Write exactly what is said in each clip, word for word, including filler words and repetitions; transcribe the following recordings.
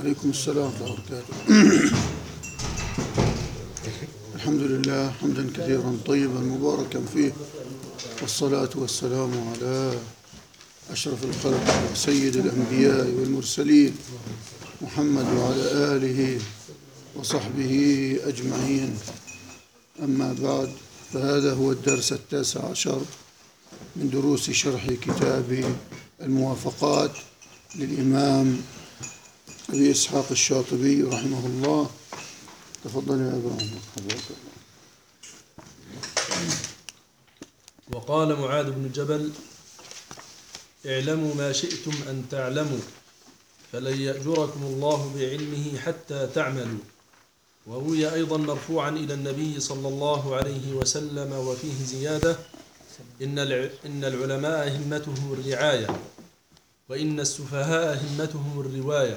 عليكم السلام ورحمة الله وبركاته. الحمد لله حمدا كثيرا طيبا مباركا فيه، والصلاة والسلام على أشرف الخلق وسيد الأنبياء والمرسلين محمد وعلى آله وصحبه أجمعين. أما بعد، فهذا هو الدرس التاسع عشر من دروس شرح كتاب الموافقات للإمام أبي إسحاق الشاطبي رحمه الله. تفضل يا إبراهيم. وقال معاذ بن جبل: اعلموا ما شئتم أن تعلموا فلن يأجركم الله بعلمه حتى تعملوا. وروي أيضا مرفوعا إلى النبي صلى الله عليه وسلم وفيه زيادة: إن إن العلماء همتهم الرعاية، وإن السفهاء همتهم الرواية.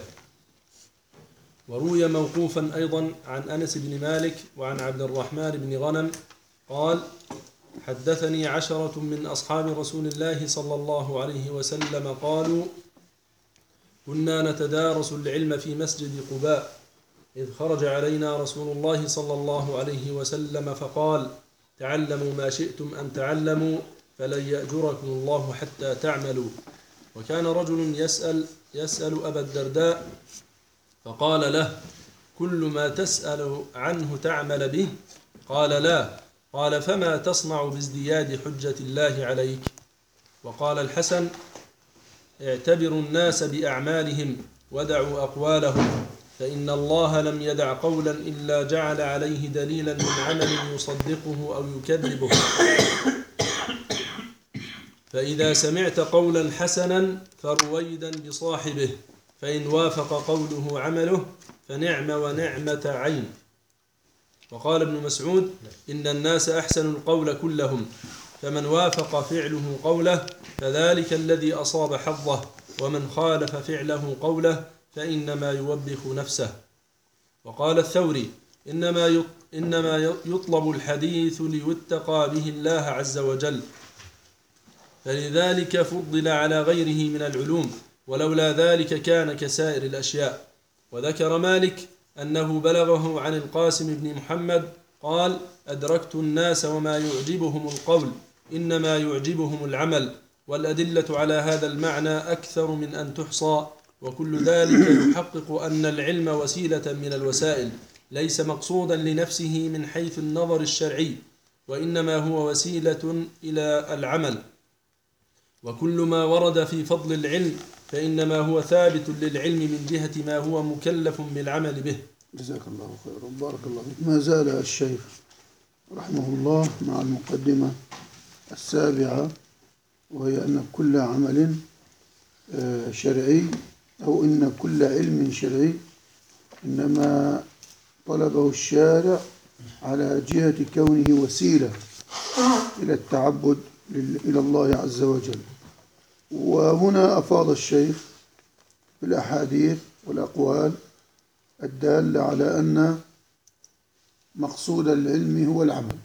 وروي موقوفا أيضا عن أنس بن مالك وعن عبد الرحمن بن غنم قال: حدثني عشرة من أصحاب رسول الله صلى الله عليه وسلم قالوا: كنا نتدارس العلم في مسجد قباء، إذ خرج علينا رسول الله صلى الله عليه وسلم فقال: تعلموا ما شئتم أن تعلموا فلن يأجركم الله حتى تعملوا. وكان رجل يسأل يسأل أبا الدرداء فقال له: كل ما تسأل عنه تعمل به؟ قال: لا. قال: فما تصنع بازدياد حجة الله عليك؟ وقال الحسن: اعتبروا الناس بأعمالهم ودعوا أقوالهم، فإن الله لم يدع قولا إلا جعل عليه دليلا من عمل يصدقه أو يكذبه. فإذا سمعت قولا حسنا فرويدا بصاحبه، فإن وافق قوله عمله فنعم ونعمة عين. وقال ابن مسعود: إن الناس أحسن القول كلهم، فمن وافق فعله قوله فذلك الذي أصاب حظه، ومن خالف فعله قوله فإنما يوبخ نفسه. وقال الثوري: إنما إنما يطلب الحديث ليتقى به الله عز وجل، فلذلك فضل على غيره من العلوم، ولولا ذلك كان كسائر الأشياء. وذكر مالك أنه بلغه عن القاسم بن محمد قال: أدركت الناس وما يعجبهم القول، إنما يعجبهم العمل. والأدلة على هذا المعنى أكثر من أن تحصى، وكل ذلك يحقق أن العلم وسيلة من الوسائل، ليس مقصودا لنفسه من حيث النظر الشرعي، وإنما هو وسيلة إلى العمل. وكل ما ورد في فضل العلم فإنما هو ثابت للعلم من جهة ما هو مكلف بالعمل به. جزاك الله خيرا، بارك الله فيك. ما زال الشيخ رحمه الله مع المقدمة السابعة، وهي أن كل عمل شرعي أو إن كل علم شرعي إنما طلبه الشارع على جهة كونه وسيلة إلى التعبد إلى الله عز وجل. وهنا أفاض الشيخ بالأحاديث والأقوال الدالة على أن مقصود العلم هو العمل.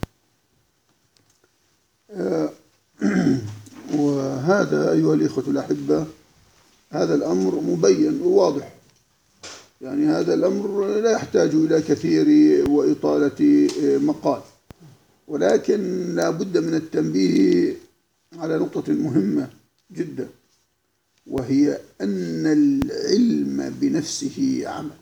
وهذا أيها الإخوة الأحبة، هذا الأمر مبين وواضح، يعني هذا الأمر لا يحتاج إلى كثير وإطالة مقال، ولكن لا بد من التنبيه على نقطة مهمة جدا، وهي أن العلم بنفسه عمل.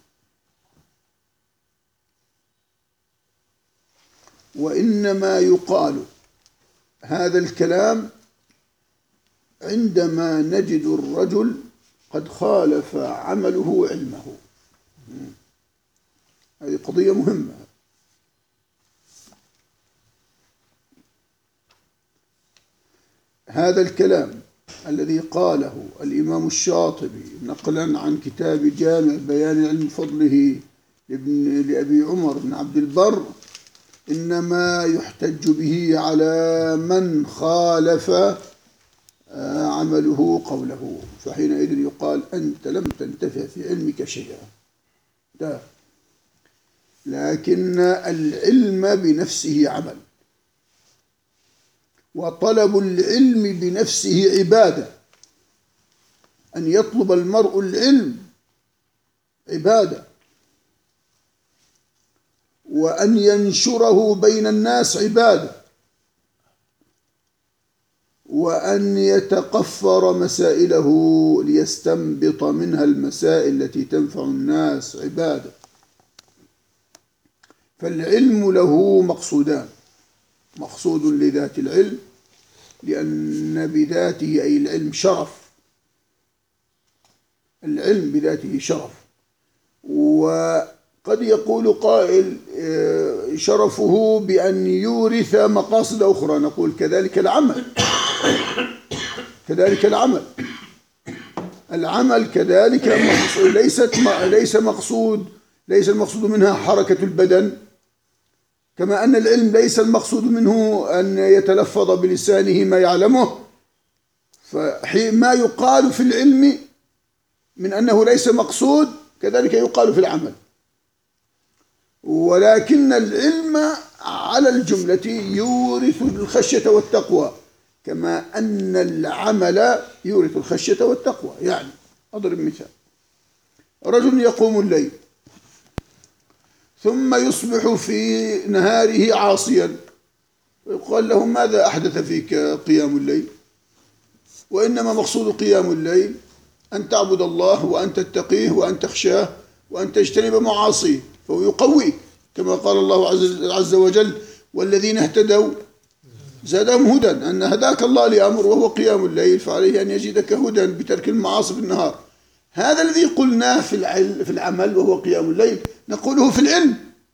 وإنما يقال هذا الكلام عندما نجد الرجل قد خالف عمله علمه. هذه قضية مهمة. هذا الكلام الذي قاله الإمام الشاطبي نقلا عن كتاب جامع بيان علم فضله لأبي عمر بن عبد البر إنما يحتج به على من خالف عمله قوله، فحينئذ يقال أنت لم تنتفع في علمك شيئا. ده. لكن العلم بنفسه عمل، وطلب العلم بنفسه عبادة. أن يطلب المرء العلم عبادة، وأن ينشره بين الناس عبادة، وأن يتقفر مسائله ليستنبط منها المسائل التي تنفع الناس عبادة. فالعلم له مقصودان: مقصود لذات العلم لأن بذاته أي العلم شرف، العلم بذاته شرف، وقد يقول قائل شرفه بأن يورث مقاصد أخرى، نقول كذلك العمل، كذلك العمل العمل كذلك ليست ليس مقصود ليس المقصود منها حركة البدن، كما أن العلم ليس المقصود منه أن يتلفظ بلسانه ما يعلمه، فما يقال في العلم من أنه ليس مقصود كذلك يقال في العمل. ولكن العلم على الجملة يورث الخشية والتقوى، كما أن العمل يورث الخشية والتقوى. يعني أضرب مثال: رجل يقوم الليل ثم يصبح في نهاره عاصيا، ويقال له: ماذا أحدث فيك قيام الليل؟ وإنما مقصود قيام الليل أن تعبد الله وأن تتقيه وأن تخشاه وأن تجتنب معاصيه، فهو يقويك، كما قال الله عز وجل: والذين اهتدوا زادهم هدى، أن هداك الله لأمر وهو قيام الليل، فعليه أن يزيدك هدى بترك المعاصي في النهار. هذا الذي قلناه في في العمل وهو قيام الليل نقوله في العلم.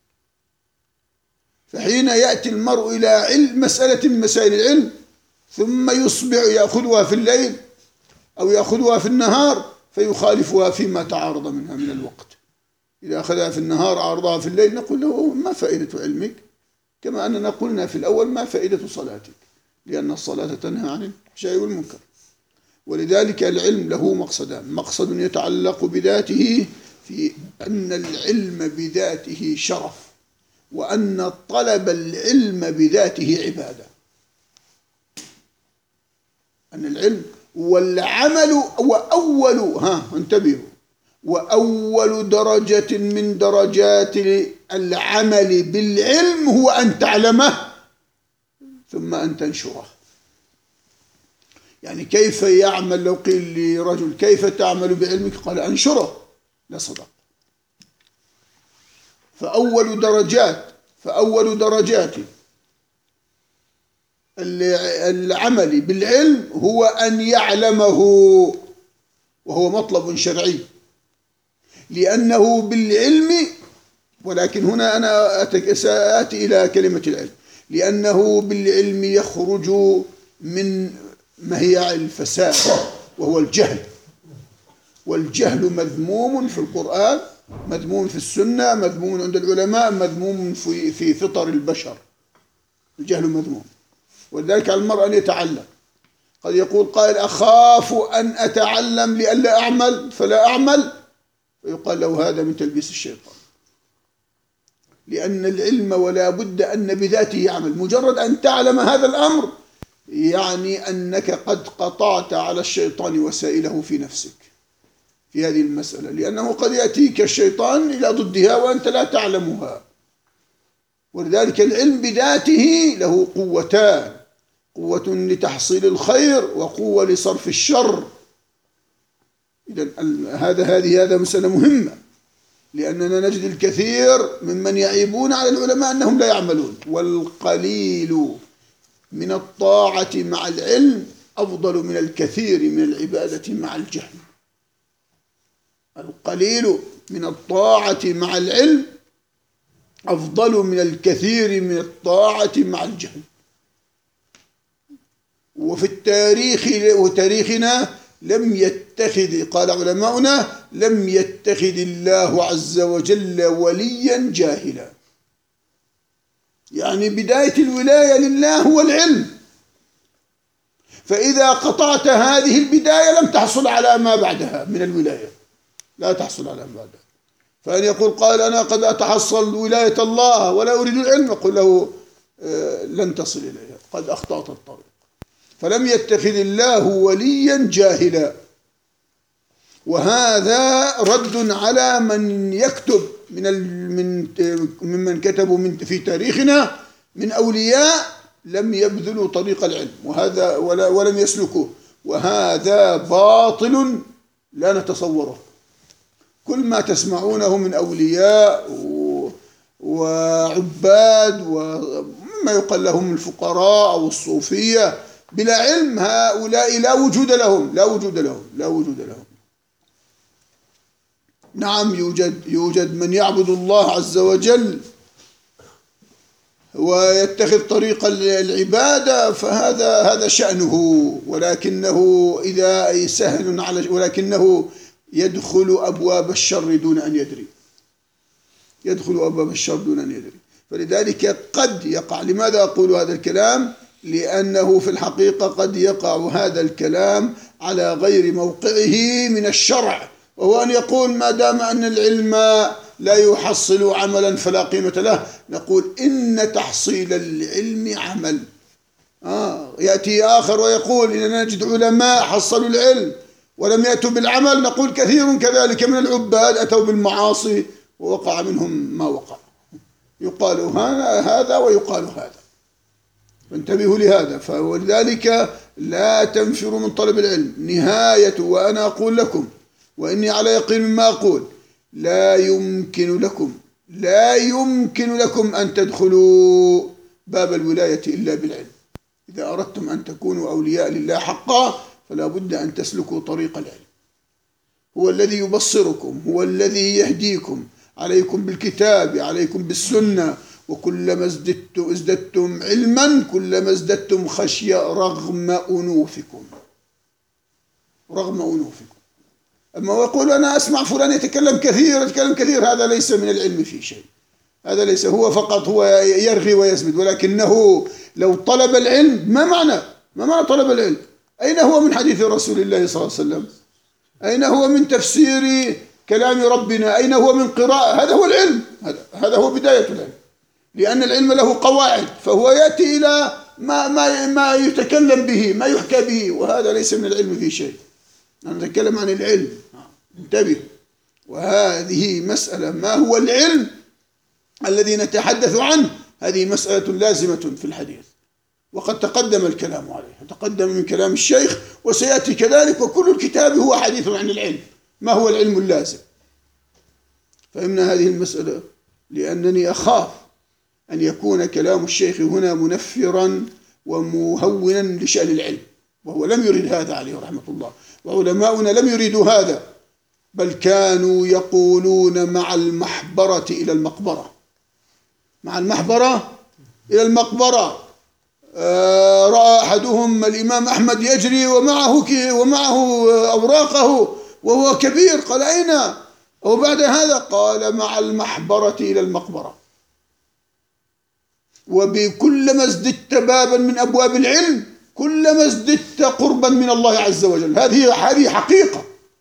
فحين يأتي المرء إلى علم مسألة من مسائل العلم ثم يصبح يأخذها في الليل أو يأخذها في النهار فيخالفها فيما تعارض منها من الوقت، إذا أخذها في النهار عارضها في الليل نقول له: ما فائدة علمك؟ كما أننا قلنا في الأول: ما فائدة صلاتك؟ لأن الصلاة تنهى عن الفحشاء والمنكر. ولذلك العلم له مقصدان: مقصد يتعلق بذاته في أن العلم بذاته شرف، وأن طلب العلم بذاته عبادة. أن العلم والعمل وأول ها انتبهوا وأول درجة من درجات العمل بالعلم هو أن تعلمه ثم أن تنشره. يعني كيف يعمل؟ لو قيل لرجل: كيف تعمل بعلمك؟ قال: أنشره، لا صدق. فأول درجات فأول درجات العمل بالعلم هو أن يعلمه، وهو مطلب شرعي، لأنه بالعلم، ولكن هنا أنا سآتي إلى كلمة العلم، لأنه بالعلم يخرج من مهيع الفساد وهو الجهل، والجهل مذموم في القرآن، مذموم في السنة، مذموم عند العلماء، مذموم في في فطر البشر. الجهل مذموم، ولذلك على المرء أن يتعلم. قد يقول قائل: أخاف أن أتعلم لئلا أعمل فلا أعمل، ويقال له: هذا من تلبيس الشيطان، لأن العلم ولا بد أن بذاته يعمل. مجرد أن تعلم هذا الأمر يعني أنك قد قطعت على الشيطان وسائله في نفسك في هذه المسألة، لأنه قد يأتيك الشيطان إلى ضدها وأنت لا تعلمها. ولذلك العلم بذاته له قوتان: قوة لتحصيل الخير وقوة لصرف الشر. إذن هذا هذه هذا مسألة مهمة، لأننا نجد الكثير ممن يعيبون على العلماء أنهم لا يعملون. والقليل من الطاعة مع العلم أفضل من الكثير من العبادة مع الجهل. القليل من الطاعة مع العلم أفضل من الكثير من الطاعة مع الجهل. وفي التاريخ وتاريخنا لم يتخذ، قال علماؤنا: لم يتخذ الله عز وجل وليا جاهلا. يعني بداية الولاية لله هو العلم، فإذا قطعت هذه البداية لم تحصل على ما بعدها من الولاية، لا تحصل على ما بعدها. فأن يقول قال: أنا قد أتحصل ولاية الله ولا أريد العلم، أقول له: لن تصل إليها، قد أخطأت الطريق. فلم يتخذ الله وليا جاهلا. وهذا رد على من يكتب من من ممن كتبوا من في تاريخنا من أولياء لم يبذلوا طريق العلم، وهذا ولا ولم يسلكوه، وهذا باطل لا نتصوره. كل ما تسمعونه من أولياء وعباد وما يقال لهم الفقراء أو الصوفية بلا علم، هؤلاء لا وجود لهم، لا وجود لهم، لا وجود لهم. نعم، يوجد يوجد من يعبد الله عز وجل ويتخذ طريق العبادة، فهذا هذا شأنه، ولكنه إذا سهل على ولكنه يدخل أبواب الشر دون أن يدري، يدخل أبواب الشر دون أن يدري. فلذلك قد يقع. لماذا أقول هذا الكلام؟ لأنه في الحقيقة قد يقع هذا الكلام على غير موقعه من الشرع، وهو أن يقول ما دام أن العلم لا يحصل عملا فلا قيمة له، نقول إن تحصيل العلم عمل. آه يأتي آخر ويقول إننا نجد علماء حصلوا العلم ولم يأتوا بالعمل، نقول كثير كذلك من العباد أتوا بالمعاصي ووقع منهم ما وقع. يقال هذا ويقال هذا، فانتبهوا لهذا. فولذلك لا تنفروا من طلب العلم نهاية. وأنا أقول لكم وإني على يقين مما أقول، لا يمكن لكم لا يمكن لكم أن تدخلوا باب الولاية إلا بالعلم. إذا أردتم أن تكونوا أولياء لله حقا فلا بد أن تسلكوا طريق العلم. هو الذي يبصركم، هو الذي يهديكم، عليكم بالكتاب، عليكم بالسنة. وكلما ازددتم, ازددتم علما كلما ازددتم خشية رغم أنوفكم، رغم أنوفكم. أما يقول أنا أسمع فلان يتكلم كثير يتكلم كثير، هذا ليس من العلم في شيء، هذا ليس، هو فقط هو يرغي ويزبد. ولكنه لو طلب العلم، ما معنى ما معنى طلب العلم؟ أين هو من حديث رسول الله صلى الله عليه وسلم؟ أين هو من تفسير كلام ربنا؟ أين هو من قراءة؟ هذا هو العلم، هذا هذا هو بداية العلم. لأن العلم له قواعد، فهو يأتي إلى ما ما ما يتكلم به، ما يحكى به، وهذا ليس من العلم في شيء. أنا أتكلم عن العلم، انتبه. وهذه مسألة، ما هو العلم الذي نتحدث عنه؟ هذه مسألة لازمة في الحديث، وقد تقدم الكلام عليه، تقدم من كلام الشيخ وسيأتي كذلك. وكل الكتاب هو حديث عن العلم، ما هو العلم اللازم. فهمنا هذه المسألة، لأنني أخاف أن يكون كلام الشيخ هنا منفرا ومهونا لشأن العلم، وهو لم يريد هذا عليه رحمة الله، وعلماؤنا لم يريدوا هذا، بل كانوا يقولون مع المحبرة إلى المقبرة، مع المحبرة إلى المقبرة. آه رأى أحدهم الإمام أحمد يجري ومعه ومعه أوراقه وهو كبير، قال أين؟ وبعد هذا قال مع المحبرة إلى المقبرة. وبكلما ازددت بابا من أبواب العلم كلما ازددت قربا من الله عز وجل. هذه هذه حقيقة،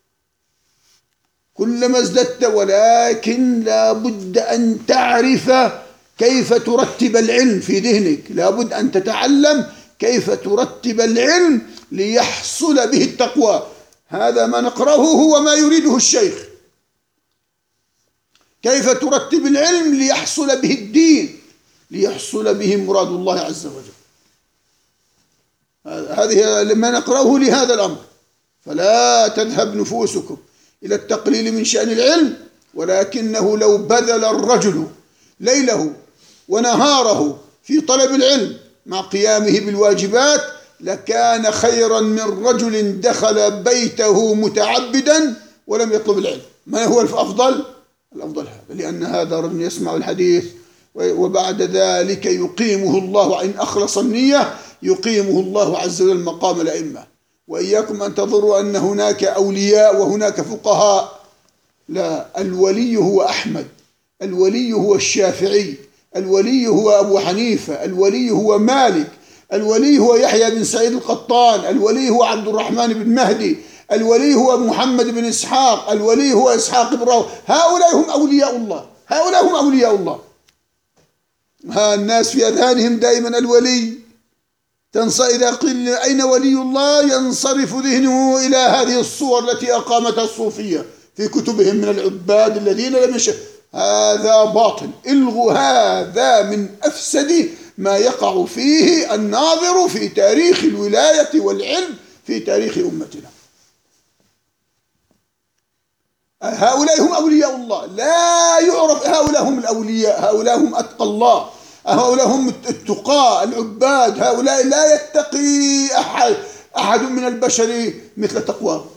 كلما ازددت. ولكن لا بد أن تعرف كيف ترتب العلم في ذهنك، لا بد أن تتعلم كيف ترتب العلم ليحصل به التقوى. هذا ما نقرأه هو ما يريده الشيخ، كيف ترتب العلم ليحصل به الدين، ليحصل به مراد الله عز وجل. هذه لما نقرأه لهذا الأمر. فلا تذهب نفوسكم إلى التقليل من شأن العلم، ولكنه لو بذل الرجل ليله ونهاره في طلب العلم مع قيامه بالواجبات لكان خيرا من رجل دخل بيته متعبدا ولم يطلب العلم. ما هو الأفضل؟ الأفضل هذا، لأن هذا رجل يسمع الحديث وبعد ذلك يقيمه الله، إن أخلص النية يقيمه الله عز وجل مقام الأئمة. وإياكم أن تظنوا أن هناك أولياء وهناك فقهاء، لا، الولي هو أحمد، الولي هو الشافعي، الولي هو أبو حنيفة، الولي هو مالك، الولي هو يحيى بن سعيد القطان، الولي هو عبد الرحمن بن مهدي، الولي هو محمد بن إسحاق، الولي هو إسحاق بن راهويه. هؤلاء هم أولياء الله، هؤلاء هم أولياء الله. ها الناس في أذهانهم دائما الولي، إذا قيل أين ولي الله ينصرف ذهنه إلى هذه الصور التي أقامتها الصوفية في كتبهم من العباد الذين لم يش... هذا باطل. الغوا هذا من أفسد ما يقع فيه الناظر في تاريخ الولاية والعلم في تاريخ أمتنا. هؤلاء هم أولياء الله، لا يعرف هؤلاء هم الأولياء، هؤلاء هم أتقى الله، هؤلاء هم التقاء العباد، هؤلاء لا يتقي أحد أحد من البشر مثل تقواه،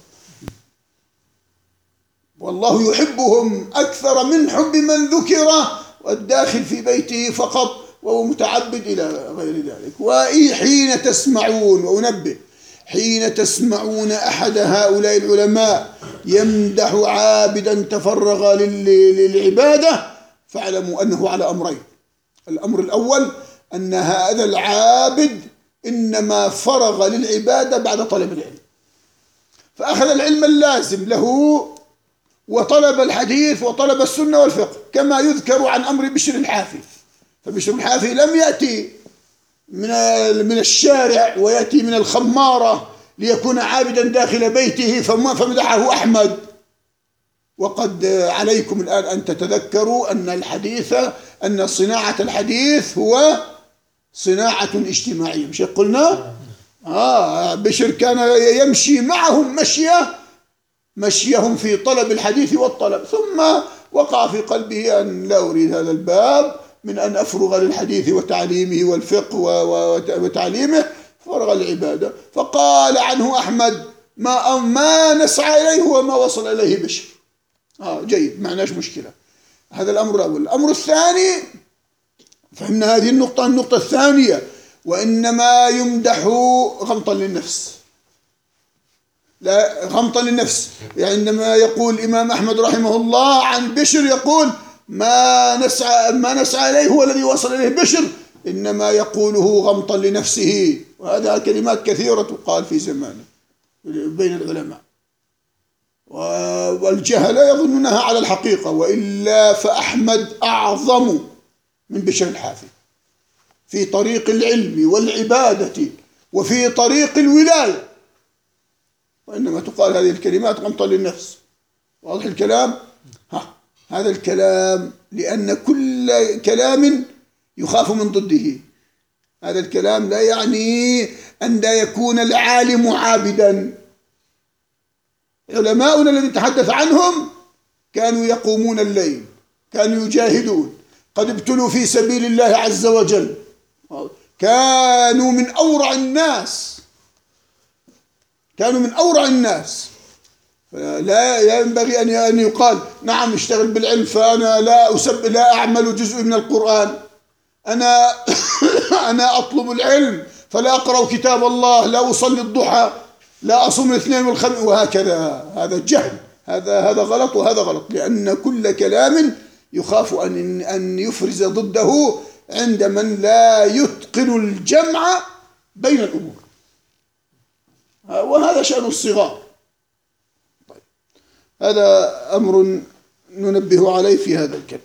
والله يحبهم أكثر من حب من ذكر والداخل في بيته فقط وهو متعبد إلى غير ذلك. وحين تسمعون، وأنبه، حين تسمعون أحد هؤلاء العلماء يمدح عابدا تفرغ للعبادة فاعلموا أنه على أمرين. الأمر الأول أن هذا العابد إنما فرغ للعبادة بعد طلب العلم، فأخذ العلم اللازم له وطلب الحديث وطلب السنة والفقه، كما يذكر عن أمر بشر الحافي. فبشر الحافي لم يأتي من من الشارع ويأتي من الخمارة ليكون عابدا داخل بيته فمدحه أحمد. وقد عليكم الآن أن تتذكروا أن الحديث أن صناعة الحديث هو صناعة اجتماعية، مش قلنا؟ آه بشر كان يمشي معهم مشية مشيهم في طلب الحديث والطلب، ثم وقع في قلبه أن لا أريد هذا الباب من أن أفرغ للحديث وتعليمه والفقه وتعليمه، فرغ العبادة. فقال عنه أحمد ما ما نسعى إليه وما وصل إليه بشر. آه جيد، معناش مشكلة. هذا الأمر الأول. الأمر الثاني، فهمنا هذه النقطة. النقطة الثانية، وإنما يمدح غمطا للنفس، لا غمطا للنفس. يعني عندما يقول الإمام أحمد رحمه الله عن بشر يقول ما نسعى ما نسعى إليه هو الذي وصل إليه بشر، إنما يقوله غمطا لنفسه. وهذا كلمات كثيرة تقال في زمانه بين العلماء، والجهلة يظنونها على الحقيقة، وإلا فأحمد أعظم من بشر الحافي في طريق العلم والعبادة وفي طريق الولاية، وإنما تقال هذه الكلمات غمطا للنفس. واضح الكلام؟ ها هذا الكلام لأن كل كلام يخاف من ضده. هذا الكلام لا يعني أن لا يكون العالم عابدا. علماؤنا الذين نتحدث عنهم كانوا يقومون الليل، كانوا يجاهدون، قد ابتلوا في سبيل الله عز وجل، كانوا من أورع الناس، كانوا من أورع الناس. لا ينبغي أن يقال نعم اشتغل بالعلم فأنا لا أسب لا أعمل جزء من القرآن، أنا أنا أطلب العلم فلا أقرأ كتاب الله، لا أصلي الضحى، لا أصوم الاثنين والخميس، وهكذا. هذا جهل، هذا هذا غلط وهذا غلط، لأن كل كلام يخاف أن أن يفرز ضده عند من لا يتقن الجمع بين الأمور، وهذا شأن الصغار. طيب. هذا أمر ننبه عليه في هذا الكلام.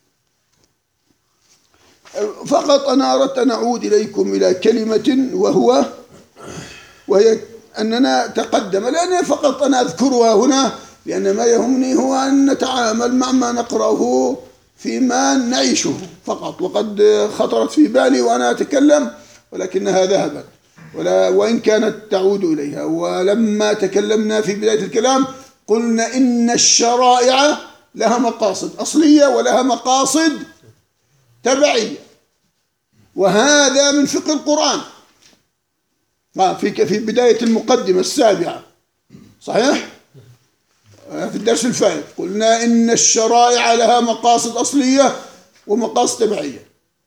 فقط أنا أردت أن أعود إليكم إلى كلمة وهو وهي أننا تقدم، لأن فقط أنا أذكرها هنا لأن ما يهمني هو أن نتعامل مع ما نقرأه فيما نعيشه فقط. وقد خطرت في بالي وأنا أتكلم ولكنها ذهبت، ولا وإن كانت تعود إليها. ولما تكلمنا في بداية الكلام قلنا إن الشرائع لها مقاصد أصلية ولها مقاصد تبعية، وهذا من فقه القرآن في في بداية المقدمة السابعة، صحيح؟ في الدرس الفائت قلنا إن الشرائع لها مقاصد أصلية ومقاصد تبعية.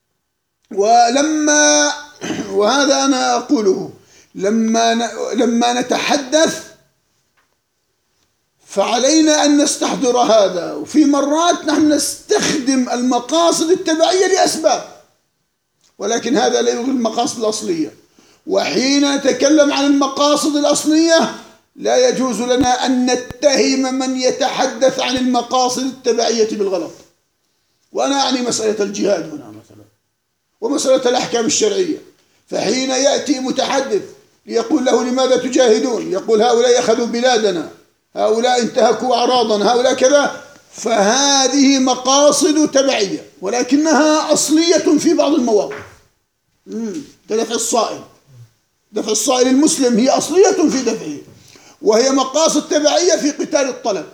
ولما وهذا أنا أقوله لما لما نتحدث فعلينا أن نستحضر هذا. وفي مرات نحن نستخدم المقاصد التبعية لأسباب، ولكن هذا لا يلغي المقاصد الأصلية. وحين نتكلم عن المقاصد الأصلية لا يجوز لنا أن نتهم من يتحدث عن المقاصد التبعية بالغلط. وأنا أعني مسألة الجهاد هنا مثلا، ومسألة الأحكام الشرعية. فحين يأتي متحدث ليقول له لماذا تجاهدون، يقول هؤلاء أخذوا بلادنا، هؤلاء انتهكوا أعراضنا، هؤلاء كذا، فهذه مقاصد تبعية ولكنها أصلية في بعض المواقف. كدفع الصائل، دفع الصائل المسلم هي أصلية في دفعه، وهي مقاصد تبعية في قتال الطلب.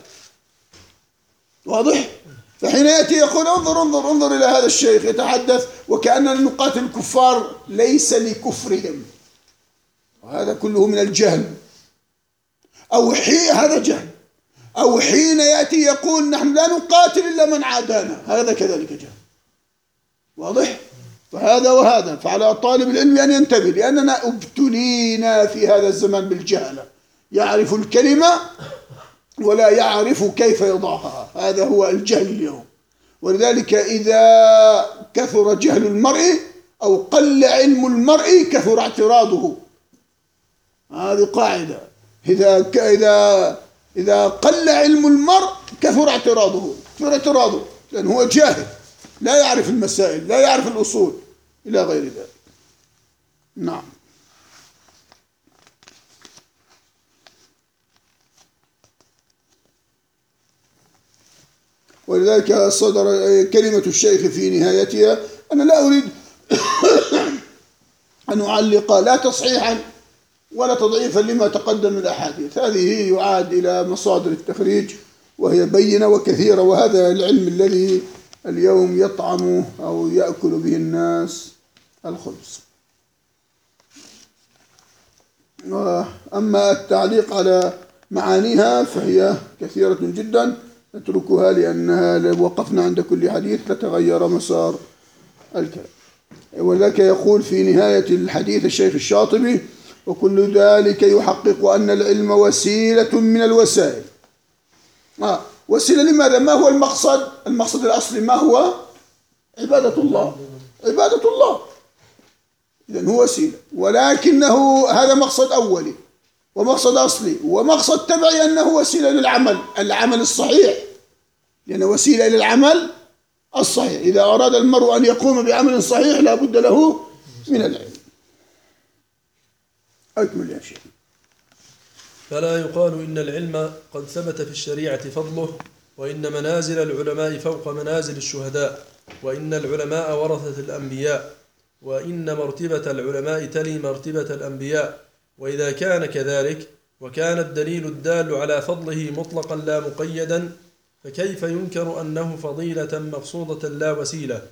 واضح؟ فحين يأتي يقول انظر انظر انظر إلى هذا الشيخ يتحدث وكأننا نقاتل الكفار ليس لكفرهم، وهذا كله من الجهل، أو حين هذا جهل، أو حين يأتي يقول نحن لا نقاتل إلا من عادانا، هذا كذلك جهل. واضح؟ فهذا وهذا، فعلى طالب العلم أن ينتبه، لأننا ابتلينا في هذا الزمان بالجهلة، يعرف الكلمة ولا يعرف كيف يضعها، هذا هو الجهل اليوم. ولذلك إذا كثر جهل المرء أو قل علم المرء كثر اعتراضه، هذه قاعدة. إذا إذا إذا قل علم المرء كثر اعتراضه، كثر اعتراضه لأنه هو جاهل، لا يعرف المسائل، لا يعرف الأصول إلى غير ذلك. نعم. ولذلك صدر كلمة الشيخ في نهايتها: أنا لا أريد أن أعلق لا تصحيحا ولا تضعيفا لما تقدم من الأحاديث، هذه يعاد إلى مصادر التخريج وهي بينة وكثيرة، وهذا العلم الذي اليوم يطعم أو يأكل به الناس الخبز. أما التعليق على معانيها فهي كثيرة جدا، نتركها لأنها لو وقفنا عند كل حديث لتغير مسار الكلام. ولذلك يقول في نهاية الحديث الشيخ الشاطبي: وكل ذلك يحقق أن العلم وسيلة من الوسائل. آه. وسيلة لماذا؟ ما هو المقصد؟ المقصد الأصلي ما هو؟ عبادة الله، عبادة الله، إذن هو وسيلة، ولكنه هذا مقصد أولي ومقصد أصلي، ومقصد تبعي أنه وسيلة للعمل، العمل الصحيح، لأنه وسيلة إلى العمل الصحيح. إذا أراد المرء أن يقوم بعمل صحيح لا بد له من العلم. أكمل يا شيخ. فلا يقال إن العلم قد ثبت في الشريعة فضله، وإن منازل العلماء فوق منازل الشهداء، وإن العلماء ورثة الأنبياء، وإن مرتبة العلماء تلي مرتبة الأنبياء. وإذا كان كذلك وكان الدليل الدال على فضله مطلقا لا مقيدا، فكيف ينكر أنه فضيلة مقصودة لا وسيلة؟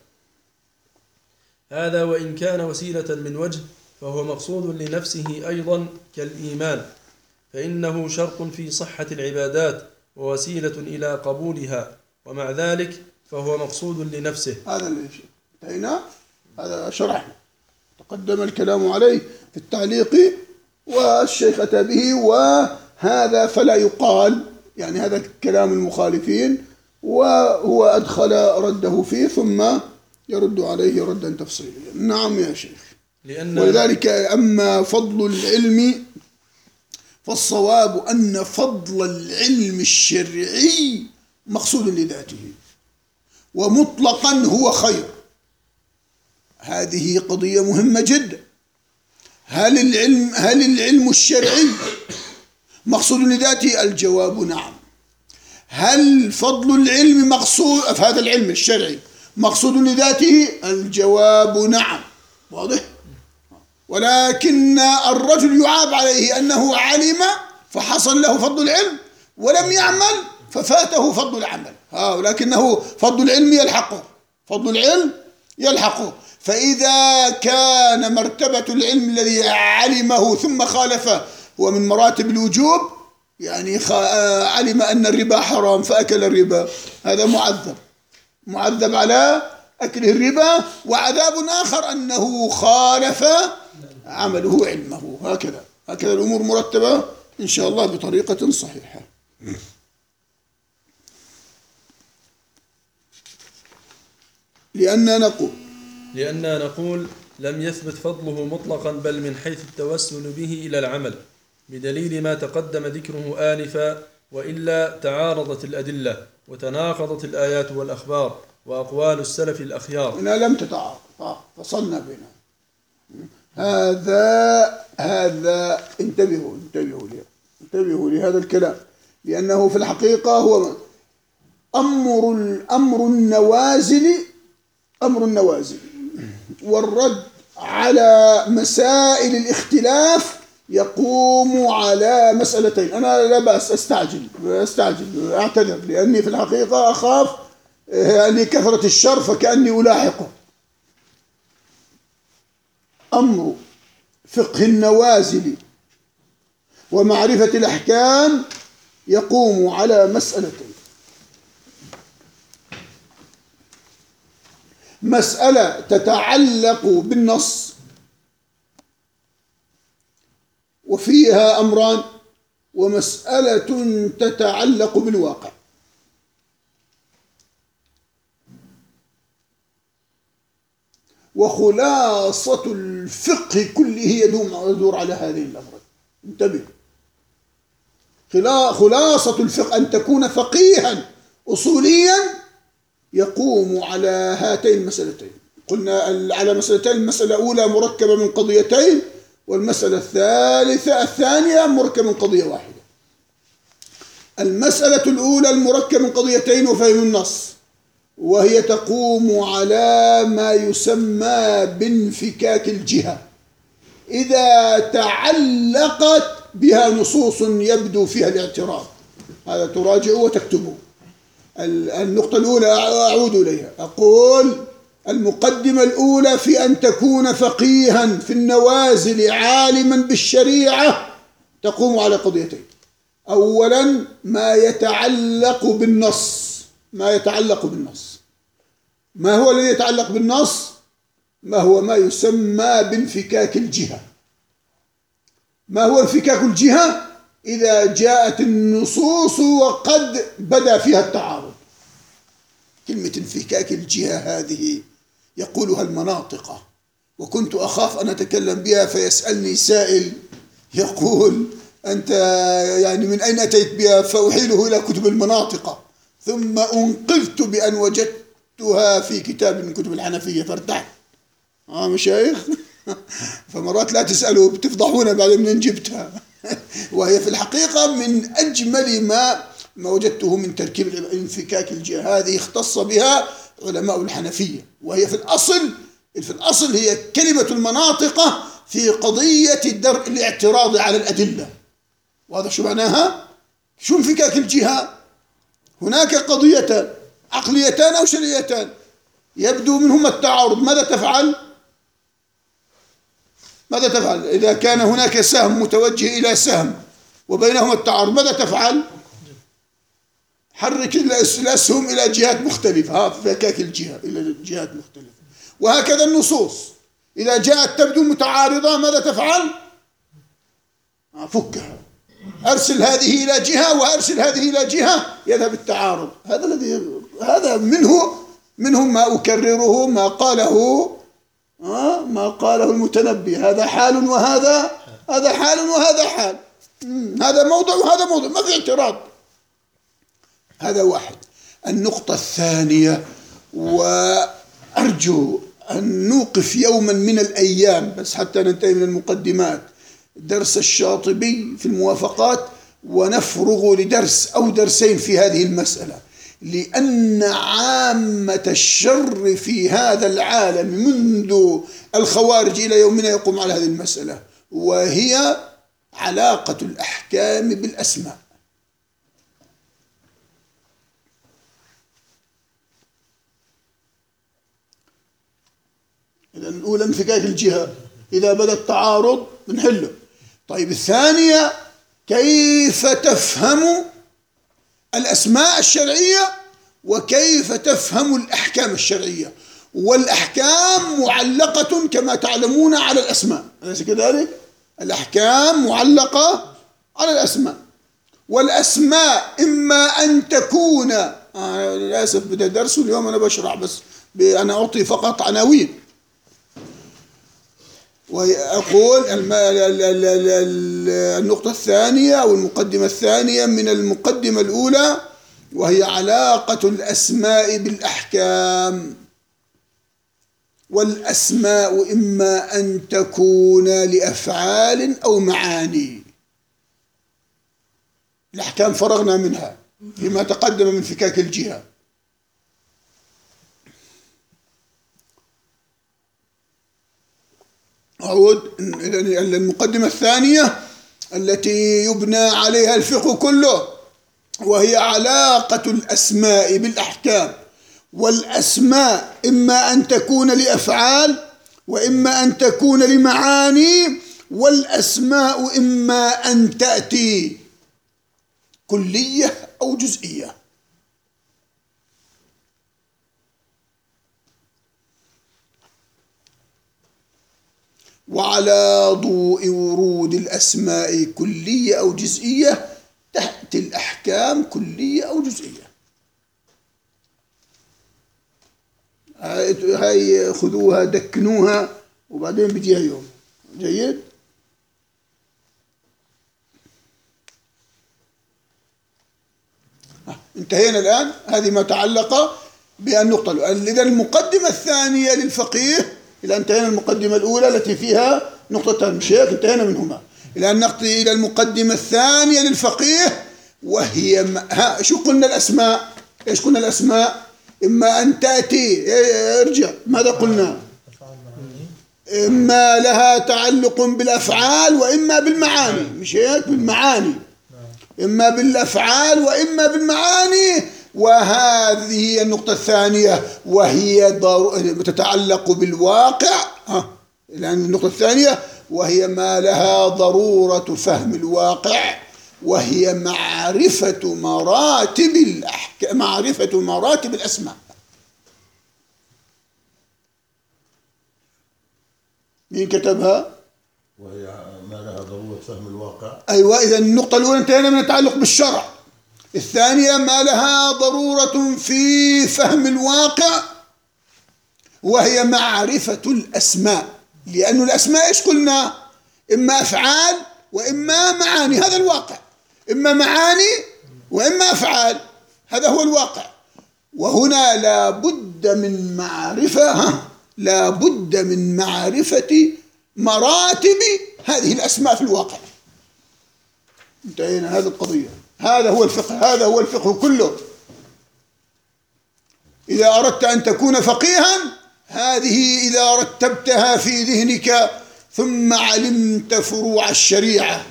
هذا وإن كان وسيلة من وجه فهو مقصود لنفسه أيضا كالإيمان، فإنه شرط في صحة العبادات ووسيلة إلى قبولها، ومع ذلك فهو مقصود لنفسه. هذا اللي انتهينا، هذا شرحنا، تقدم الكلام عليه في التعليق والشيخ أتى به، وهذا فلا يقال، يعني هذا كلام المخالفين، وهو أدخل رده فيه ثم يرد عليه ردا تفصيليا. نعم يا شيخ. لأن ولذلك أما فضل العلم فالصواب أن فضل العلم الشرعي مقصود لذاته ومطلقا هو خير. هذه قضية مهمة جدا. هل العلم هل العلم الشرعي مقصود لذاته؟ الجواب نعم. هل فضل العلم مقصود في هذا العلم الشرعي مقصود لذاته؟ الجواب نعم. واضح؟ ولكن الرجل يعاب عليه أنه علم فحصل له فضل العلم، ولم يعمل ففاته فضل العمل. ها ولكنه فضل العلم يلحقه، فضل العلم يلحقه. فإذا كان مرتبة العلم الذي علمه ثم خالفه هو من مراتب الوجوب، يعني علم أن الربا حرام فأكل الربا، هذا معذب، معذب على أكل الربا، وعذاب آخر أنه خالف عمله علمه. هكذا هكذا الأمور مرتبة إن شاء الله بطريقة صحيحة. لأننا نقول لأننا نقول لم يثبت فضله مطلقا، بل من حيث التوسل به إلى العمل، بدليل ما تقدم ذكره آنفا، وإلا تعارضت الأدلة وتناقضت الآيات والأخبار وأقوال السلف الأخيار. هنا لم تتعارض، فصلنا بينها. هذا هذا انتبهوا انتبهوا لي انتبهوا لهذا الكلام، لأنه في الحقيقة هو أمر الأمر النوازل أمر النوازل والرد على مسائل الاختلاف يقوم على مسألتين. أنا لا بأس أستعجل أستعجل أعتذر، لأني في الحقيقة أخاف لكثرة الشر فكأني ألاحقه. أمر فقه النوازل ومعرفة الأحكام يقوم على مسألتين: مسألة تتعلق بالنص وفيها أمران، ومسألة تتعلق بالواقع. وخلاصة الفقه كله يدور على هذه الأمرين. انتبه، خلاصة الفقه أن تكون فقيها أصوليا يقوم على هاتين المسألتين. قلنا على مسألتين: المسألة الأولى مركبة من قضيتين، والمسألة الثالثة الثانية مركبة من قضية واحدة. المسألة الأولى المركبة من قضيتين وفهم النص، وهي تقوم على ما يسمى بانفكاك الجهة إذا تعلقت بها نصوص يبدو فيها الاعتراض. هذا تراجع وتكتبه. النقطة الأولى أعود إليها، أقول المقدمة الأولى في أن تكون فقيها في النوازل عالما بالشريعة تقوم على قضيتين. أولا ما يتعلق بالنص ما يتعلق بالنص ما هو الذي يتعلق بالنص؟ ما هو ما يسمى بانفكاك الجهة. ما هو انفكاك الجهة؟ إذا جاءت النصوص وقد بدا فيها التعارض. كلمة انفكاك الجهة هذه يقولها المناطقة، وكنت أخاف أن أتكلم بها فيسألني سائل يقول أنت يعني من أين أتيت بها؟ فأحيله إلى كتب المناطقة، ثم أنقذت بأن وجدتها في كتاب من كتب الحنفية فارتحت. آه مشايخ فمرات لا تسألوا بتفضحونا بعد من جبتها وهي في الحقيقة من أجمل ما ما وجدته من تركيب انفكاك الجهة. هذه اختص بها علماء الحنفية، وهي في الأصل في الأصل هي كلمة المناطقة في قضية درء الاعتراض على الأدلة. وهذا شو معناها؟ شو انفكاك الجهة؟ هناك قضيتان عقليتان أو شرعيتان يبدو منهما التعارض، ماذا تفعل؟ ماذا تفعل؟ إذا كان هناك سهم متوجه إلى سهم وبينهما التعارض ماذا تفعل؟ حرك الأسهم إلى جهات مختلفة. ها فكاك الجهة إلى جهات مختلفة. وهكذا النصوص إذا جاءت تبدو متعارضة ماذا تفعل؟ فكها، أرسل هذه إلى جهة وأرسل هذه إلى جهة، يذهب التعارض. هذا الذي هذا منه منهم ما أكرره ما قاله آه ما قاله المتنبي: هذا حال وهذا هذا حال وهذا حال، هذا موضع وهذا موضع، ما في اعتراض. هذا واحد. النقطة الثانية، وأرجو أن نوقف يوما من الأيام بس حتى ننتهي من المقدمات درس الشاطبي في الموافقات، ونفرغ لدرس أو درسين في هذه المسألة، لأن عامة الشر في هذا العالم منذ الخوارج إلى يومنا يقوم على هذه المسألة، وهي علاقة الأحكام بالأسماء. إذا الأولى انفكاك الجهة، إذا بدأ التعارض بنحله. طيب الثانية كيف تفهم الأسماء الشرعية وكيف تفهم الأحكام الشرعية. والأحكام معلقة كما تعلمون على الأسماء، أليس كذلك؟ الأحكام معلقة على الأسماء، والأسماء إما أن تكون آه للأسف بدأ درس اليوم أنا بشرح بس أنا أعطي فقط عناوين. وأقول النقطة الثانية أو المقدمة الثانية من المقدمة الأولى، وهي علاقة الأسماء بالأحكام. والأسماء إما أن تكون لأفعال أو معاني. الأحكام فرغنا منها فيما تقدم من فكاك الجهة. أعود إلى المقدمة الثانية التي يبنى عليها الفقه كله، وهي علاقة الأسماء بالأحكام. والأسماء إما أن تكون لأفعال وإما أن تكون لمعاني، والأسماء إما أن تأتي كلية أو جزئية. وعلى ضوء ورود الأسماء كلية أو جزئية تأتي الأحكام كلية أو جزئية. هاي خذوها دكنوها وبعدين بيجيها يوم. جيد. انتهينا الآن. هذه ما تعلق بالنقطة الأولى. إذا المقدمة الثانية للفقيه، إلى انتهينا المقدمة الأولى التي فيها نقطتان مش هيك؟ انتهينا منهما. إلى أن نقضي إلى المقدمة الثانية للفقيه، وهي ها شو قلنا الأسماء؟ إيش قلنا الأسماء؟ إما أن تأتي، ارجع ماذا قلنا؟ إما لها تعلق بالأفعال وإما بالمعاني، مش هيك؟ بالمعاني، إما بالأفعال وإما بالمعاني. وهذه هي النقطة الثانية، وهي تتعلق بالواقع. ها الآن النقطة الثانية وهي ما لها ضرورة فهم الواقع، وهي معرفة مراتب الأحكام، معرفة مراتب الأسماء. مين كتبها؟ وهي ما لها ضرورة فهم الواقع. أيوة. إذا النقطة الأولى انتهينا من التعلق بالشرع. الثانية ما لها ضرورة في فهم الواقع، وهي معرفة الأسماء. لأن الأسماء إيش قلنا؟ إما أفعال وإما معاني، هذا الواقع. إما معاني وإما أفعال، هذا هو الواقع. وهنا لا بد من معرفة، لا بد من معرفة مراتب هذه الأسماء في الواقع. انتهينا هذه القضية. هذا هو الفقه، هذا هو الفقه كله. إذا أردت أن تكون فقيها، هذه إذا رتبتها في ذهنك ثم علمت فروع الشريعة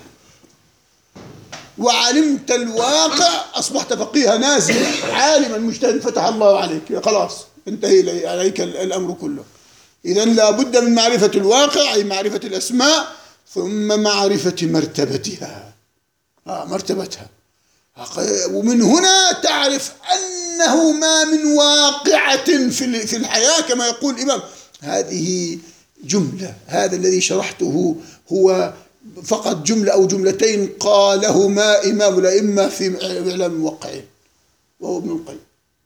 وعلمت الواقع، أصبحت فقيها نازلا عالما مجتهدا، فتح الله عليك، خلاص انتهي عليك الأمر كله. إذن لا بد من معرفة الواقع، أي معرفة الأسماء، ثم معرفة مرتبتها، آه مرتبتها. ومن هنا تعرف أنه ما من واقعة في الحياة كما يقول الإمام. هذه جملة، هذا الذي شرحته هو فقط جملة أو جملتين قالهما إمام الأئمة في إعلام الموقعين وهو ابن القيم.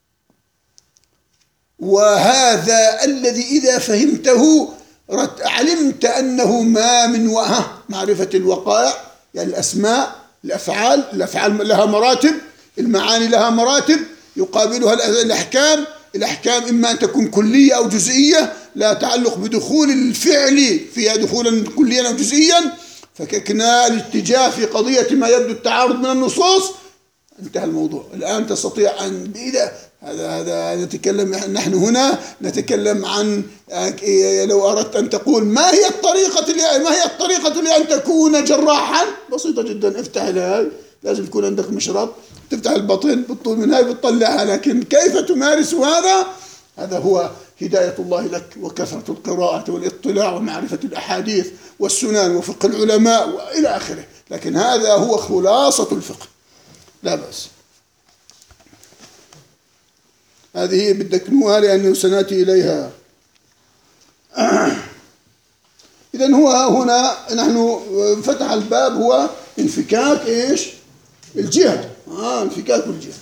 وهذا الذي إذا فهمته علمت أنه ما من وها معرفة الوقائع، يعني الأسماء، الأفعال، الأفعال لها مراتب، المعاني لها مراتب يقابلها الأحكام. الأحكام إما أن تكون كلية أو جزئية، لا تعلق بدخول الفعل فيها دخولا كليا أو جزئيا. فككنا الاتجاه في قضية ما يبدو التعارض من النصوص، انتهى الموضوع. الآن تستطيع أن بإذا هذا هذا نتكلم نحن هنا نتكلم عن لو أردت أن تقول ما هي الطريقة ما هي الطريقة لأن تكون جراحا، بسيطة جدا. افتح هاي، لازم يكون عندك مشرط، تفتح البطن بالطول من هاي بتطلعها. لكن كيف تمارس هذا؟ هذا هو هداية الله لك، وكثرة القراءة والاطلاع ومعرفة الأحاديث والسنن وفقه العلماء وإلى آخره. لكن هذا هو خلاصة الفقه، لا بأس. هذه بدكنوها لأنه سنأتي إليها. إذن هو هنا نحن فتح الباب، هو انفكاك إيش؟ الجهة. آه انفكاك الجهة.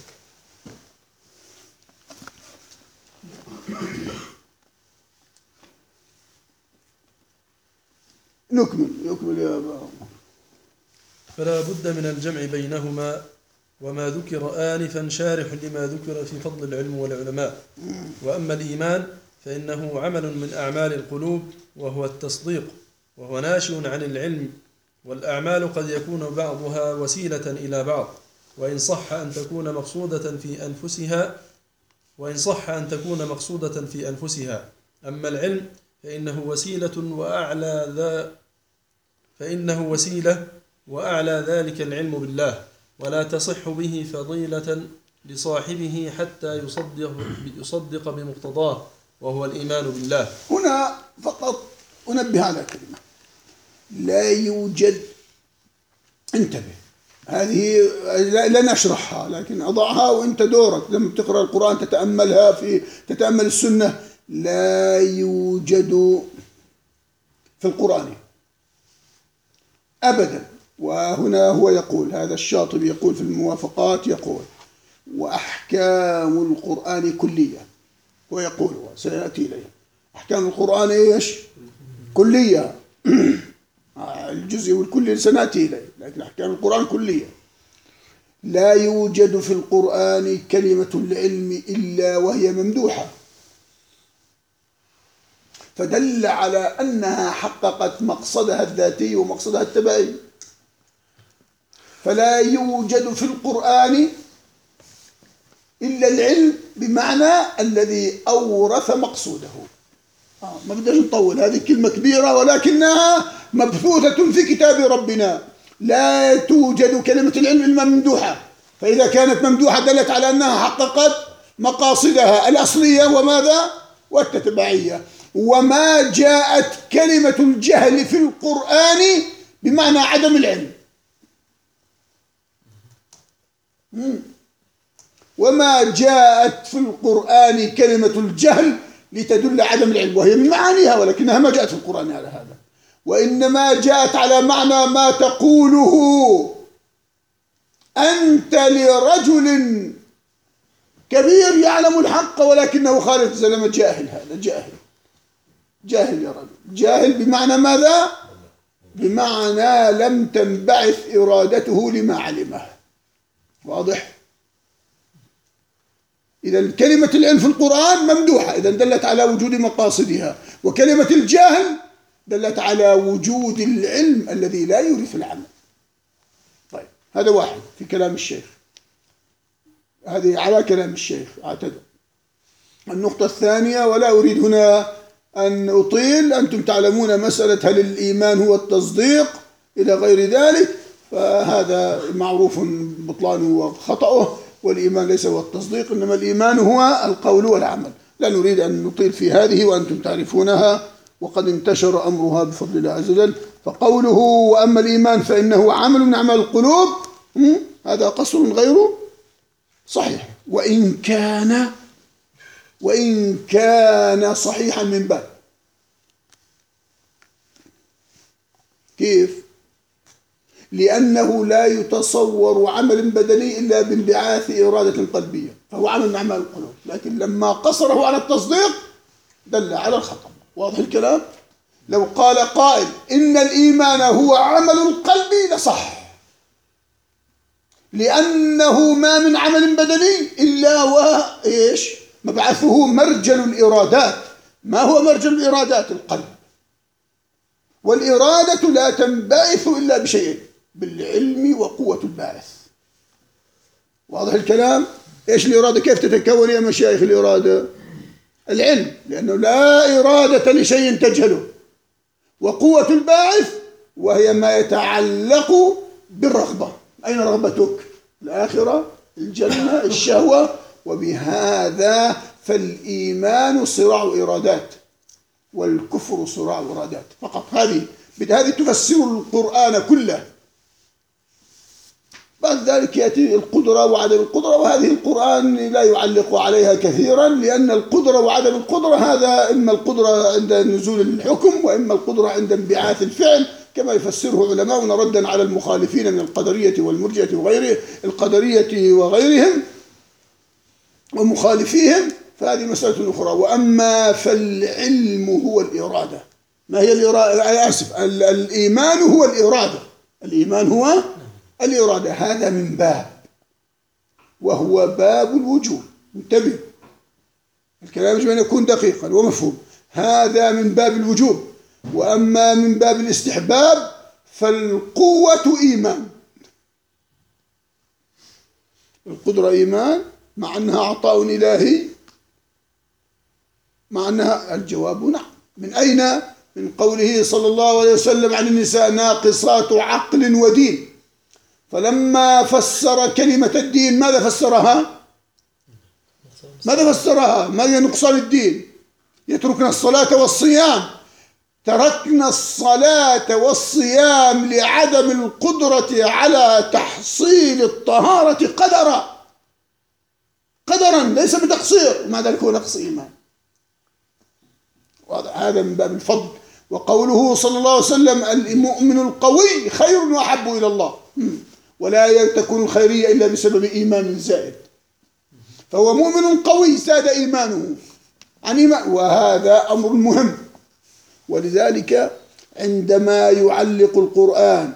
نكمل يكمل يا أبا. فلا بد من الجمع بينهما، وما ذكر آنفا شارح لما ذكر في فضل العلم والعلماء. وأما الإيمان فإنه عمل من أعمال القلوب وهو التصديق، وهو ناشئ عن العلم، والأعمال قد يكون بعضها وسيلة إلى بعض، وإن صح أن تكون مقصودة في أنفسها وإن صح أن تكون مقصودة في أنفسها. أما العلم فإنه وسيلة وأعلى ذا فإنه وسيلة وأعلى ذلك العلم بالله، ولا تصح به فضيلة لصاحبه حتى يصدق يصدق بمقتضاه، وهو الإيمان بالله. هنا فقط أنبه على كلمة: لا يوجد، انتبه، هذه لا نشرحها لكن أضعها وأنت دورك لما تقرأ القرآن تتأملها، في تتأمل السنة. لا يوجد في القرآن أبدا، وهنا هو يقول، هذا الشاطبي يقول في الموافقات، يقول: وأحكام القرآن كلية، ويقول سيأتي إليه أحكام القرآن إيش؟ كلية. الجزء والكلي سنأتي إليه، لكن أحكام القرآن كلية. لا يوجد في القرآن كلمة العلم إلا وهي ممدوحة، فدل على أنها حققت مقصدها الذاتي ومقصدها التبعي. فلا يوجد في القرآن إلا العلم بمعنى الذي أورث مقصوده. آه ما بدناش نطول، هذه كلمة كبيرة ولكنها مبثوثة في كتاب ربنا. لا توجد كلمة العلم إلا ممدوحة، فإذا كانت ممدوحة دلت على أنها حققت مقاصدها الأصلية وماذا؟ والتتبعية. وما جاءت كلمة الجهل في القرآن بمعنى عدم العلم، وما جاءت في القرآن كلمة الجهل لتدل عدم العلم، وهي من معانيها، ولكنها ما جاءت في القرآن على هذا، وإنما جاءت على معنى ما تقوله أنت لرجل كبير يعلم الحق ولكنه خالف زلمة جاهل. هذا جاهل، جاهل يا رجل، جاهل بمعنى ماذا؟ بمعنى لم تنبعث إرادته لما علمه. واضح؟ إذا كلمة العلم في القرآن ممدوحة، إذا دلت على وجود مقاصدها، وكلمة الجاهل دلت على وجود العلم الذي لا يورث العمل. طيب، هذا واحد في كلام الشيخ، هذه على كلام الشيخ اعتذر. النقطة الثانية، ولا أريد هنا أن أطيل، أنتم تعلمون مسألة هل الإيمان هو التصديق إلى غير ذلك، فهذا معروف بطلانه وخطأه، والإيمان ليس هو التصديق، إنما الإيمان هو القول والعمل. لا نريد أن نطيل في هذه وأنتم تعرفونها، وقد انتشر أمرها بفضل الله عز وجل. فقوله وأما الإيمان فإنه عمل من أعمال القلوب، هذا قصر غير صحيح، وإن كان وإن كان صحيحا من باب. كيف؟ لأنه لا يتصور عمل بدني إلا بانبعاث إرادة قلبية، فهو عمل من أعمال القلوب، لكن لما قصره على التصديق دل على الخطأ. واضح الكلام؟ لو قال قائل إن الإيمان هو عمل القلب لصح، لأنه ما من عمل بدني إلا وإيش؟ مبعثه مرجل الإرادات. ما هو مرجل الإرادات؟ القلب. والإرادة لا تنبعث إلا بشيئين: بالعلم وقوة الباعث. واضح الكلام؟ إيش الإرادة؟ كيف تتكون يا مشايخ الإرادة؟ العلم، لأنه لا إرادة لشيء تجهله. وقوة الباعث وهي ما يتعلق بالرغبة. أين رغبتك؟ الآخرة، الجنة، الشهوة. وبهذا فالإيمان صراع إرادات، والكفر صراع إرادات فقط. هذه بهذه تفسر القرآن كله. بعد ذلك يأتي القدرة وعدم القدرة، وهذه القرآن لا يعلق عليها كثيرا، لأن القدرة وعدم القدرة هذا إما القدرة عند نزول الحكم، وإما القدرة عند انبعاث الفعل، كما يفسره علماؤنا ردا على المخالفين من القدرية والمرجئة وغيره القدرية وغيرهم ومخالفيهم، فهذه مسألة أخرى. وأما فالعلم هو الإرادة. ما هي الإرادة؟ آسف، الإيمان هو الإرادة. الإيمان هو الإرادة. هذا من باب، وهو باب الوجوب. انتبه، الكلام يجب أن يكون دقيقا ومفهوم. هذا من باب الوجوب. وأما من باب الاستحباب فالقوة إيمان. القدرة إيمان، مع أنها عطاء إلهي، مع أنها الجواب نعم. من أين؟ من قوله صلى الله عليه وسلم عن النساء ناقصات عقل ودين. فلما فسر كلمة الدين ماذا فسرها؟ ماذا فسرها؟ ما هي نقصان الدين؟ يتركنا الصلاة والصيام. تركنا الصلاة والصيام لعدم القدرة على تحصيل الطهارة قدرا قدرا ليس بتقصير، ومع ذلك هو نقص إيمان. هذا من باب الفضل. وقوله صلى الله عليه وسلم المؤمن القوي خير وأحب إلى الله، ولا تكون الخيرية إلا بسبب إيمان زائد. فهو مؤمن قوي زاد إيمانه عن إيمان، وهذا أمر مهم. ولذلك عندما يعلق القرآن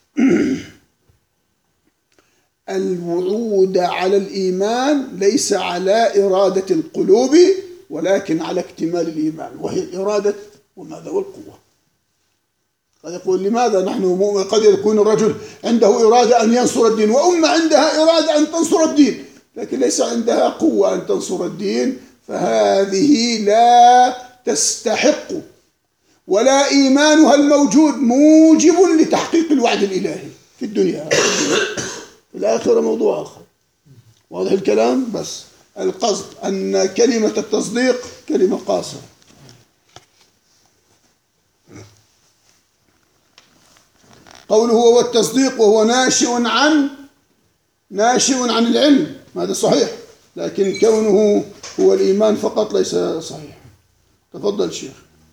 الوعود على الإيمان ليس على إرادة القلوب ولكن على اكتمال الإيمان، وهي الإرادة وماذا والقوة. قد يقول لماذا نحن قد يكون الرجل عنده إرادة أن ينصر الدين، وأمة عندها إرادة أن تنصر الدين، لكن ليس عندها قوة أن تنصر الدين، فهذه لا تستحق، ولا إيمانها الموجود موجب لتحقيق الوعد الإلهي في الدنيا. في الآخرة موضوع آخر. واضح الكلام؟ بس القصد أن كلمة التصديق كلمة قاصرة. قوله هو التصديق وهو ناشئ عن ناشئ عن العلم، هذا صحيح، لكن كونه هو الإيمان فقط ليس صحيح. تفضل شيخ.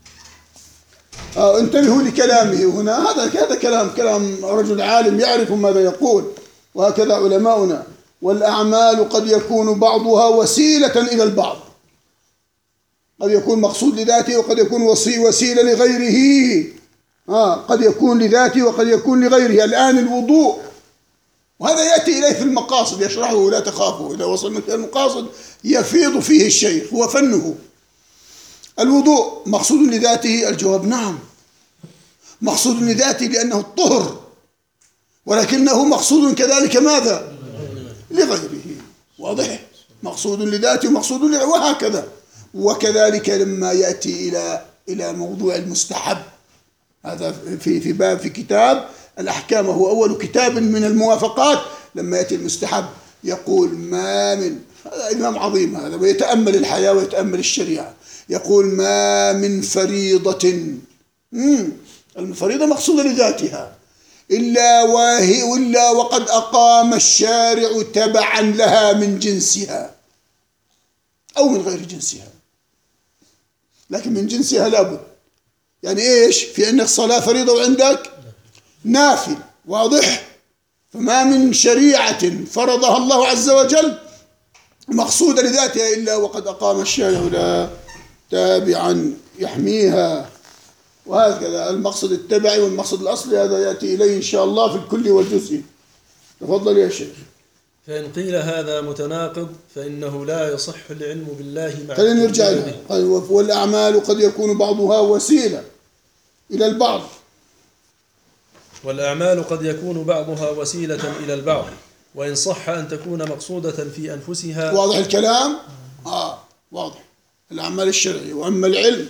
آه انتبهوا لكلامه هنا، هذا هذا كلام كلام رجل عالم يعرف ماذا يقول، وهكذا علماؤنا. والأعمال قد يكون بعضها وسيلة إلى البعض، قد يكون مقصود لذاته وقد يكون وسيلة لغيره. آه قد يكون لذاته وقد يكون لغيره. الآن الوضوء، وهذا يأتي إليه في المقاصد يشرحه، لا تخافوا، إذا وصلنا إلى المقاصد يفيض فيه الشيخ، هو فنه. الوضوء مقصود لذاته؟ الجواب نعم، مقصود لذاته لأنه الطهر، ولكنه مقصود كذلك ماذا؟ لغيره. واضح؟ مقصود لذاته ومقصود لغيره، وهكذا. وكذلك لما يأتي إلى إلى موضوع المستحب، هذا في في باب في كتاب الأحكام، وهو أول كتاب من الموافقات. لما يأتي المستحب يقول ما من، هذا إمام عظيم هذا، ويتأمل الحياة ويتأمل الشريعة. يقول ما من فريضة، الفريضة مقصودة لذاتها، إلا وهي إلا وقد أقام الشارع تبعا لها من جنسها أو من غير جنسها، لكن من جنسها لابد. يعني إيش؟ في عندك صلاة فريضة وعندك نافل، واضح؟ فما من شريعة فرضها الله عز وجل مقصودة لذاتها إلا وقد أقام الشارع لها تابعا يحميها. وهكذا المقصد التبعي والمقصد الأصلي هذا يأتي إليه إن شاء الله في الكل والجزء. تفضل يا شيخ. فإن قيل هذا متناقض فإنه لا يصح العلم بالله مع خلينا نرجع له. والأعمال قد يكون بعضها وسيلة إلى البعض. والأعمال قد يكون بعضها وسيلة إلى البعض، وإن صح أن تكون مقصودة في أنفسها. واضح الكلام؟ آه واضح. الأعمال الشرعية. وأما العلم،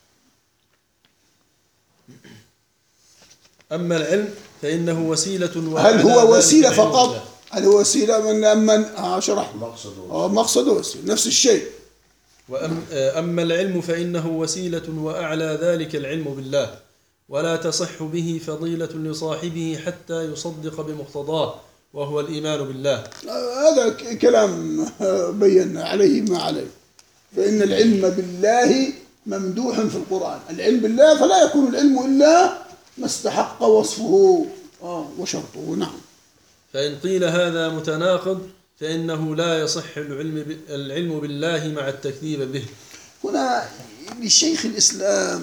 أما العلم فإنه وسيلة. هل هو وسيلة فقط؟ هل هو وسيلة من من آه شرح مقصد آه مقصد وسيلة نفس الشيء. وأما العلم فإنه وسيلة، وأعلى ذلك العلم بالله، ولا تصح به فضيلة لصاحبه حتى يصدق بمقتضاه، وهو الإيمان بالله. هذا كلام بينا عليه ما عليه. فإن العلم بالله ممدوح في القرآن، العلم بالله، فلا يكون العلم إلا ما استحق وصفه آه وشرطه. نعم. فإن قيل هذا متناقض فإنه لا يصح العلم العلم بالله مع التكذيب به. هنا لشيخ الإسلام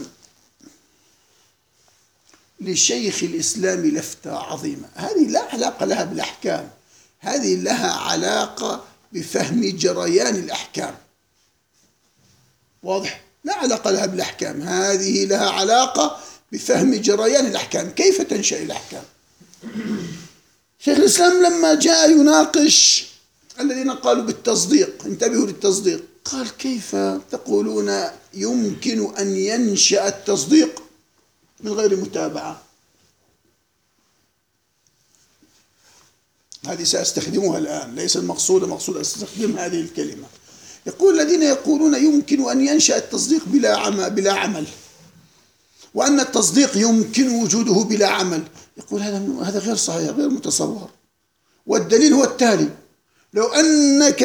لشيخ الإسلام لفتة عظيمة، هذه لا علاقة لها بالأحكام، هذه لها علاقة بفهم جريان الأحكام. واضح؟ لا علاقة لها بالأحكام، هذه لها علاقة بفهم جريان الأحكام، كيف تنشأ الأحكام. شيخ الإسلام لما جاء يناقش الذين قالوا بالتصديق، انتبهوا للتصديق، قال كيف تقولون يمكن أن ينشأ التصديق من غير متابعة؟ هذه سأستخدمها الآن، ليس المقصود مقصود أستخدم هذه الكلمة. يقول الذين يقولون يمكن أن ينشأ التصديق بلا عمل, بلا عمل وأن التصديق يمكن وجوده بلا عمل، يقول هذا هذا غير صحيح، غير متصور. والدليل هو التالي: لو أنك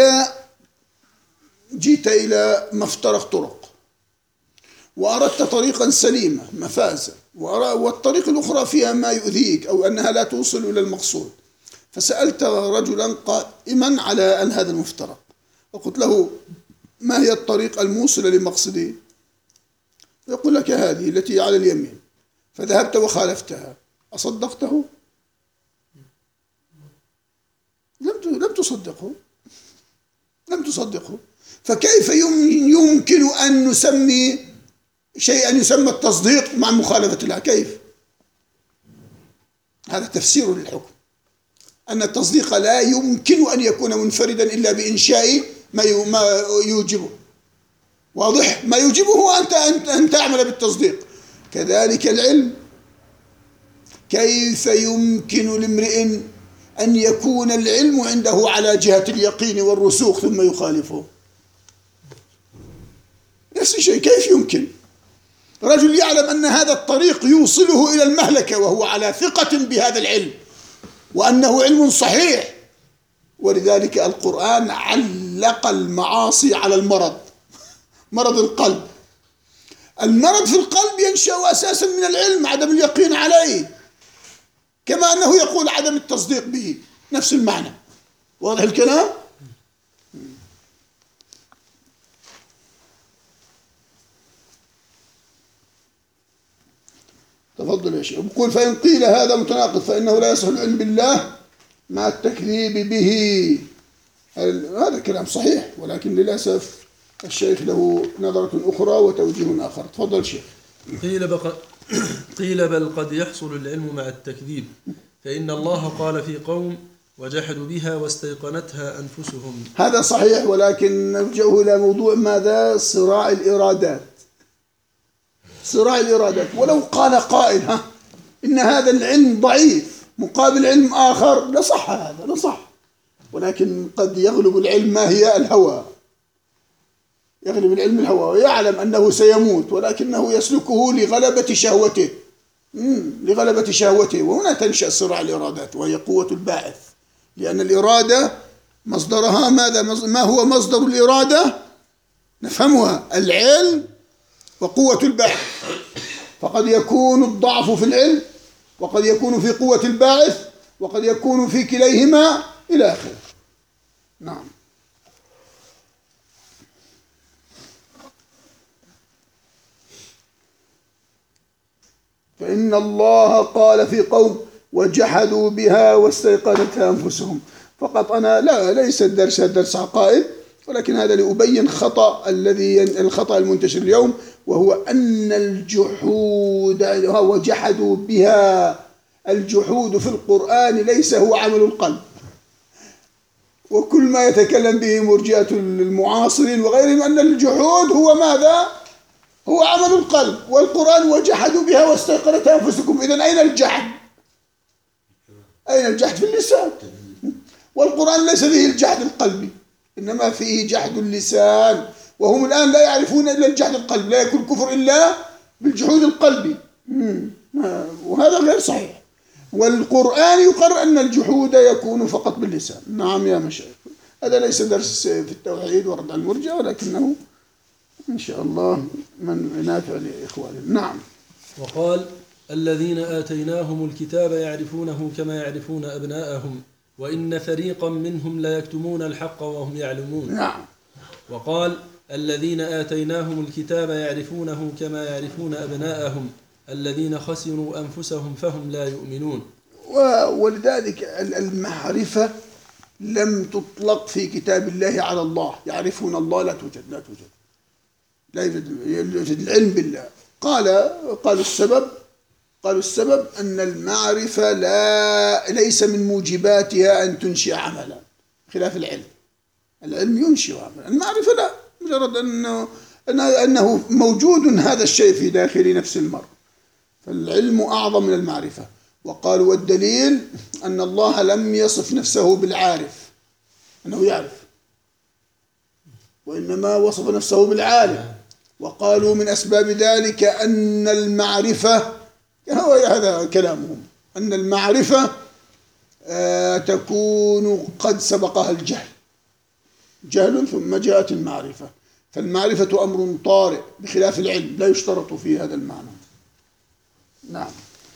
جيت إلى مفترق طرق وأردت طريقا سليمة مفازة، والطريق الأخرى فيها ما يؤذيك أو أنها لا توصل إلى المقصود، فسألت رجلا قائما على هذا المفترق وقلت له ما هي الطريق الموصلة لمقصدي؟ يقول لك هذه التي على اليمين، فذهبت وخالفتها، أصدقته؟ لم لم تصدقه لم تصدقه فكيف يمكن أن نسمي شيئا يسمى التصديق مع مخالفة الله؟ كيف؟ هذا تفسير للحكم، أن التصديق لا يمكن أن يكون منفردا إلا بإنشاء ما يوجبه. واضح؟ ما يوجبه هو أنت أن تعمل بالتصديق. كذلك العلم، كيف يمكن لامرئ أن يكون العلم عنده على جهة اليقين والرسوخ ثم يخالفه؟ نفس الشيء، كيف يمكن؟ رجل يعلم أن هذا الطريق يوصله إلى المهلكة وهو على ثقة بهذا العلم وأنه علم صحيح، ولذلك القرآن علق المعاصي على المرض، مرض القلب. المرض في القلب ينشأ أساسا من العلم، عدم اليقين عليه، كما أنه يقول عدم التصديق به، نفس المعنى. واضح الكلام؟ تفضل يا شيخ. بقول فإن قيل هذا متناقض فإنه لا يصح العلم بالله مع التكذيب به. هذا كلام صحيح، ولكن للأسف الشيخ له نظرة أخرى وتوجيه آخر. تفضل شيخ. قيل, بق... قيل بل قد يحصل العلم مع التكذيب، فإن الله قال في قوم وجحدوا بها واستيقنتها أنفسهم. هذا صحيح، ولكن نرجع إلى موضوع ماذا؟ صراع الإرادات. صراع الإرادات. ولو قال قائل ها إن هذا العلم ضعيف مقابل علم آخر لصح، هذا لصح، ولكن قد يغلب العلم ما هي الهوى، يغلب العلم الهوى، ويعلم أنه سيموت ولكنه يسلكه لغلبة شهوته لغلبة شهوته وهنا تنشأ صراع الإرادات، وهي قوة الباعث. لأن الإرادة مصدرها ماذا؟ ما هو مصدر الإرادة؟ نفهمها: العلم وقوة الباعث. فقد يكون الضعف في العلم، وقد يكون في قوة الباعث، وقد يكون في كليهما إلى آخره. نعم. فإن الله قال في قوم وجحدوا بها واستيقنتها أنفسهم. فقط أنا لا ليس الدرس درس عقائد، ولكن هذا لأبين خطأ الذي الخطأ المنتشر اليوم، وهو أن الجحود وجحدوا بها، الجحود في القرآن ليس هو عمل القلب، وكل ما يتكلم به مرجئة المعاصرين وغيرهم أن الجحود هو ماذا؟ هو عمل القلب، والقرآن وجحدوا بها واستيقنتها أنفسكم. إذن أين الجحد؟ أين الجحد؟ في اللسان. والقرآن ليس فيه الجحد القلبي، إنما فيه جحد اللسان، وهم الآن لا يعرفون إلا الجحد القلبي، لا يكون كفر إلا بالجحود القلبي، وهذا غير صحيح. والقرآن يقرر أن الجحود يكون فقط باللسان. نعم يا مشايخ، هذا ليس درس في التوحيد ورد على المرجئة، ولكنه إن شاء الله من نافع لإخواننا. نعم. وقال الذين آتيناهم الكتاب يعرفونه كما يعرفون أبناءهم وإن فريقا منهم لا يكتمون الحق وهم يعلمون. نعم. وقال الذين آتيناهم الكتاب يعرفونه كما يعرفون أبناءهم الذين خسروا أنفسهم فهم لا يؤمنون. ولذلك المعرفة لم تطلق في كتاب الله على الله. يعرفون الله لا توجد لا توجد لا يوجد العلم بالله. قال قالوا السبب قالوا السبب أن المعرفة لا ليس من موجباتها أن تنشئ عملا، خلاف العلم. العلم ينشئ عملا، المعرفة لا، مجرد أنه أنه موجود هذا الشيء في داخل نفس المرء، فالعلم أعظم من المعرفة. وقالوا والدليل أن الله لم يصف نفسه بالعارف أنه يعرف، وإنما وصف نفسه بالعالم. وقالوا من أسباب ذلك أن المعرفة، هذا كلامهم، أن المعرفة آه تكون قد سبقها الجهل، جهل ثم جاءت المعرفة، فالمعرفة أمر طارئ بخلاف العلم، لا يشترط في هذا المعنى. نعم.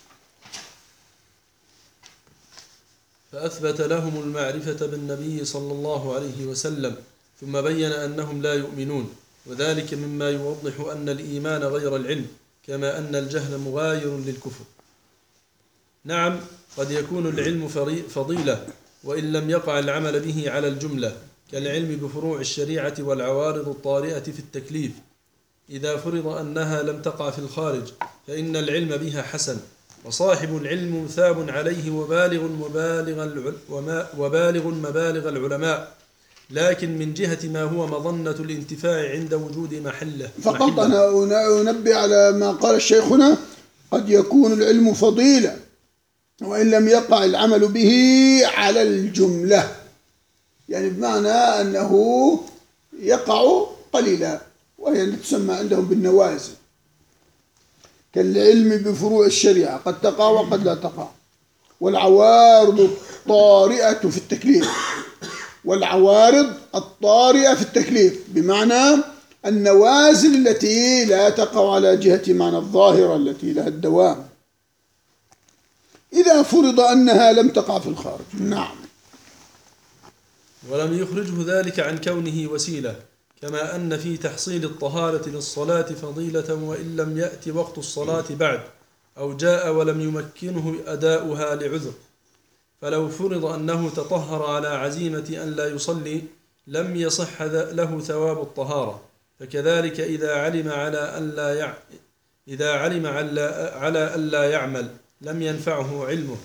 فأثبت لهم المعرفة بالنبي صلى الله عليه وسلم، ثم بين أنهم لا يؤمنون، وذلك مما يوضح أن الإيمان غير العلم، كما أن الجهل مغاير للكفر. نعم، قد يكون العلم فضيلة وإن لم يقع العمل به على الجملة، كالعلم بفروع الشريعة والعوارض الطارئة في التكليف، إذا فرض أنها لم تقع في الخارج فإن العلم بها حسن، وصاحب العلم مثاب عليه وبالغ مبالغ وبالغ مبالغ العلماء، لكن من جهة ما هو مظنة الانتفاع عند وجود محله. فقط أنا أنبه على ما قال الشيخنا، قد يكون العلم فضيلة وإن لم يقع العمل به على الجملة، يعني بمعنى أنه يقع قليلا، وهي تسمى عندهم بالنوازل، كالعلم بفروع الشريعة قد تقع وقد لا تقع، والعوارض الطارئة في التكليف، والعوارض الطارئة في التكليف بمعنى النوازل التي لا تقع على جهة معنى الظاهرة التي لها الدوام، إذا فرض أنها لم تقع في الخارج. نعم. ولم يخرجه ذلك عن كونه وسيلة، كما أن في تحصيل الطهارة للصلاة فضيلة وإن لم يأتي وقت الصلاة بعد، أو جاء ولم يمكنه أداؤها لعذر، فلو فرض أنه تطهر على عزيمة أن لا يصلي لم يصح له ثواب الطهارة، فكذلك إذا علم على أن لا يع... إذا علم على أن لا يعمل لم ينفعه علمه.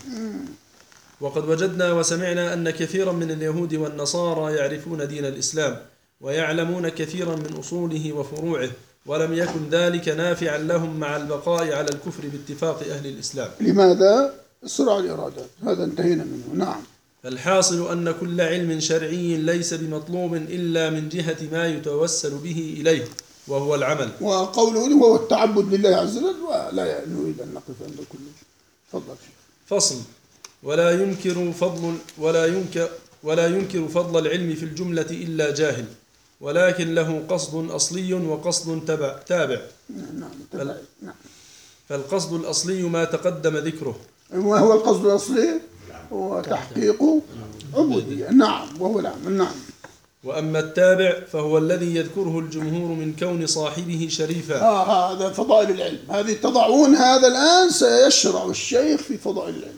وقد وجدنا وسمعنا أن كثيرا من اليهود والنصارى يعرفون دين الإسلام ويعلمون كثيرا من أصوله وفروعه، ولم يكن ذلك نافعا لهم مع البقاء على الكفر باتفاق أهل الإسلام. لماذا؟ صراع الإرادات، هذا انتهينا منه. نعم. فالحاصل أن كل علم شرعي ليس بمطلوب إلا من جهة ما يتوسل به إليه، وهو العمل. وقوله هو التعبد لله عز وجل، ولا نريد أن نقف عند كل شيء. تفضل. فصل. ولا ينكر فضل ولا ينكر ولا ينكر فضل العلم في الجملة إلا جاهل، ولكن له قصد أصلي وقصد تبع تابع. نعم. فال... نعم. فالقصد الأصلي ما تقدم ذكره. ما هو القصد الأصلي؟ هو تحقيق عبودية. نعم. وهو العمل. نعم. وأما التابع فهو الذي يذكره الجمهور من كون صاحبه شريفا. آه هذا فضائل العلم، هذه تضعون هذا الآن سيشرع الشيخ في فضائل العلم.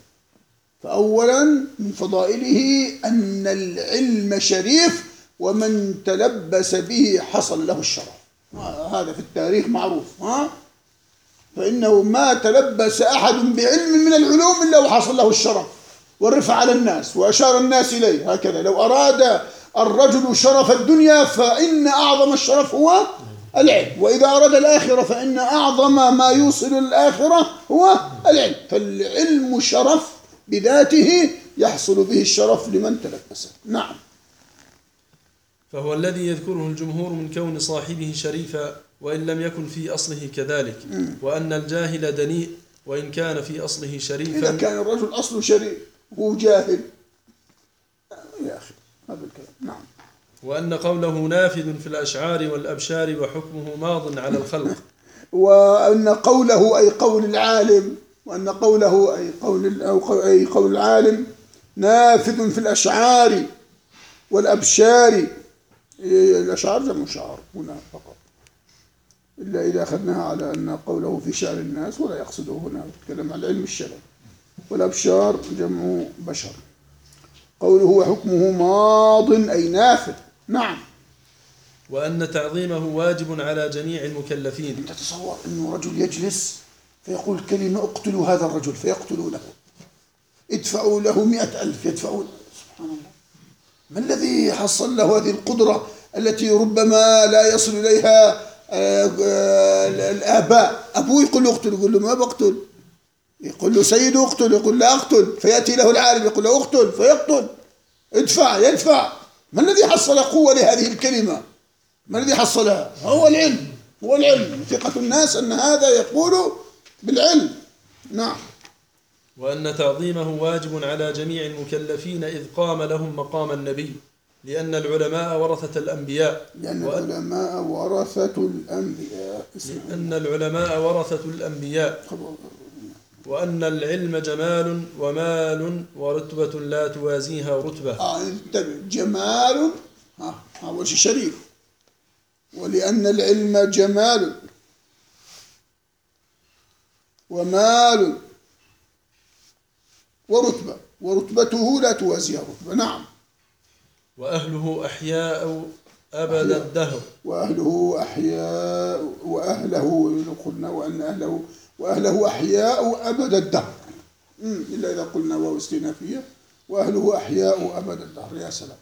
فأولا من فضائله أن العلم شريف، ومن تلبس به حصل له الشرف، هذا في التاريخ معروف. ها؟ فإنه ما تلبس أحد بعلم من العلوم إلا وحصل له الشرف والرفع على الناس وأشار الناس إليه. هكذا لو أراد الرجل شرف الدنيا فإن أعظم الشرف هو العلم، وإذا أراد الآخرة فإن أعظم ما يوصل الآخرة هو العلم. فالعلم شرف بذاته يحصل به الشرف لمن تلبسه. نعم. فهو الذي يذكره الجمهور من كون صاحبه شريفا وإن لم يكن في أصله كذلك، م. وأن الجاهل دنيء وإن كان في أصله شريفا. إذا كان الرجل أصله شريف هو جاهل يا أخي هذا الكلام. نعم. وأن قوله نافذ في الأشعار والأبشار وحكمه ماض على الخلق. وأن قوله أي قول العالم، وأن قوله أي قول أي قول العالم نافذ في الأشعار والأبشار. الأشعار جمع شعر هنا فقط، إلا إذا أخذناها على أن قوله في شعر الناس ولا يقصده هنا، يتكلم عن العلم الشرعي. والأبشار جمع بشر. قوله وحكمه ماض أي نافذ. نعم. وأن تعظيمه واجب على جميع المكلفين. أنت تتصور أنه رجل يجلس فيقول كلمة اقتلوا هذا الرجل فيقتلونه، ادفعوا له مئة ألف يدفعون. سبحان الله، ما الذي حصل له هذه القدرة التي ربما لا يصل إليها الآباء؟ أبوه يقول له اقتل، يقول له ما بقتل، يقول له سيده اقتل، يقول لا أقتل، فيأتي له العالم يقول له اقتل فيقتل، ادفع يدفع. ما الذي حصل قوة لهذه الكلمة؟ ما الذي حصلها؟ هو العلم، هو العلم، ثقة الناس أن هذا يقول بالعلم. نعم. وأن تعظيمه واجب على جميع المكلفين إذ قام لهم مقام النبي، لأن العلماء ورثة الأنبياء. لأن العلماء ورثة الأنبياء لأن العلماء ورثة الأنبياء. وأن العلم جمال ومال ورتبة لا توازيها رتبة. آه جمال، ها أول شيء شريف. ولأن العلم جمال ومال ورتبة، ورتبته لا توازيها رتبة. نعم. وأهله أحياء أبد الدهر. وأهله أحياء، وأهله قلنا وأن أهله وأهله أحياء أبد الدهر، إلا إذا قلنا واو استئنافية. وأهله أحياء أبد الدهر. يا سلام.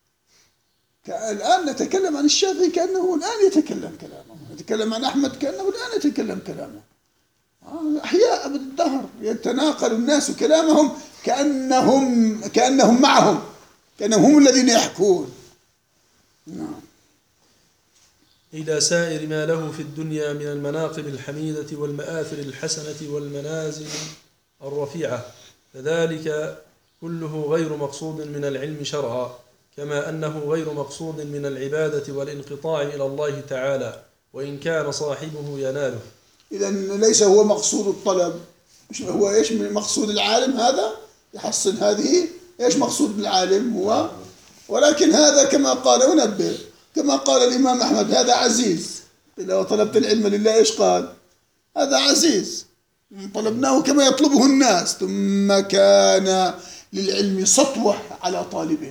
الآن نتكلم عن الشافعي كأنه الآن يتكلم كلامه، نتكلم عن أحمد كأنه الآن يتكلم كلامه. أحياء أبد الدهر، يتناقل الناس كلامهم كأنهم كأنهم معهم، كأنهم هم الذين يحكون. نعم. إلى سائر ما له في الدنيا من المناقب الحميدة والمآثر الحسنة والمنازل الرفيعة، فذلك كله غير مقصود من العلم شرعا، كما أنه غير مقصود من العبادة والانقطاع إلى الله تعالى، وإن كان صاحبه يناله. إذن ليس هو مقصود الطلب. هو إيش مقصود العالم؟ هذا يحصل هذه. إيش مقصود العالم هو؟ ولكن هذا كما قال ونبه، كما قال الإمام أحمد هذا عزيز. لو طلبت العلم لله إيش قال؟ هذا عزيز، طلبناه كما يطلبه الناس. ثم كان للعلم سطوة على طالبه،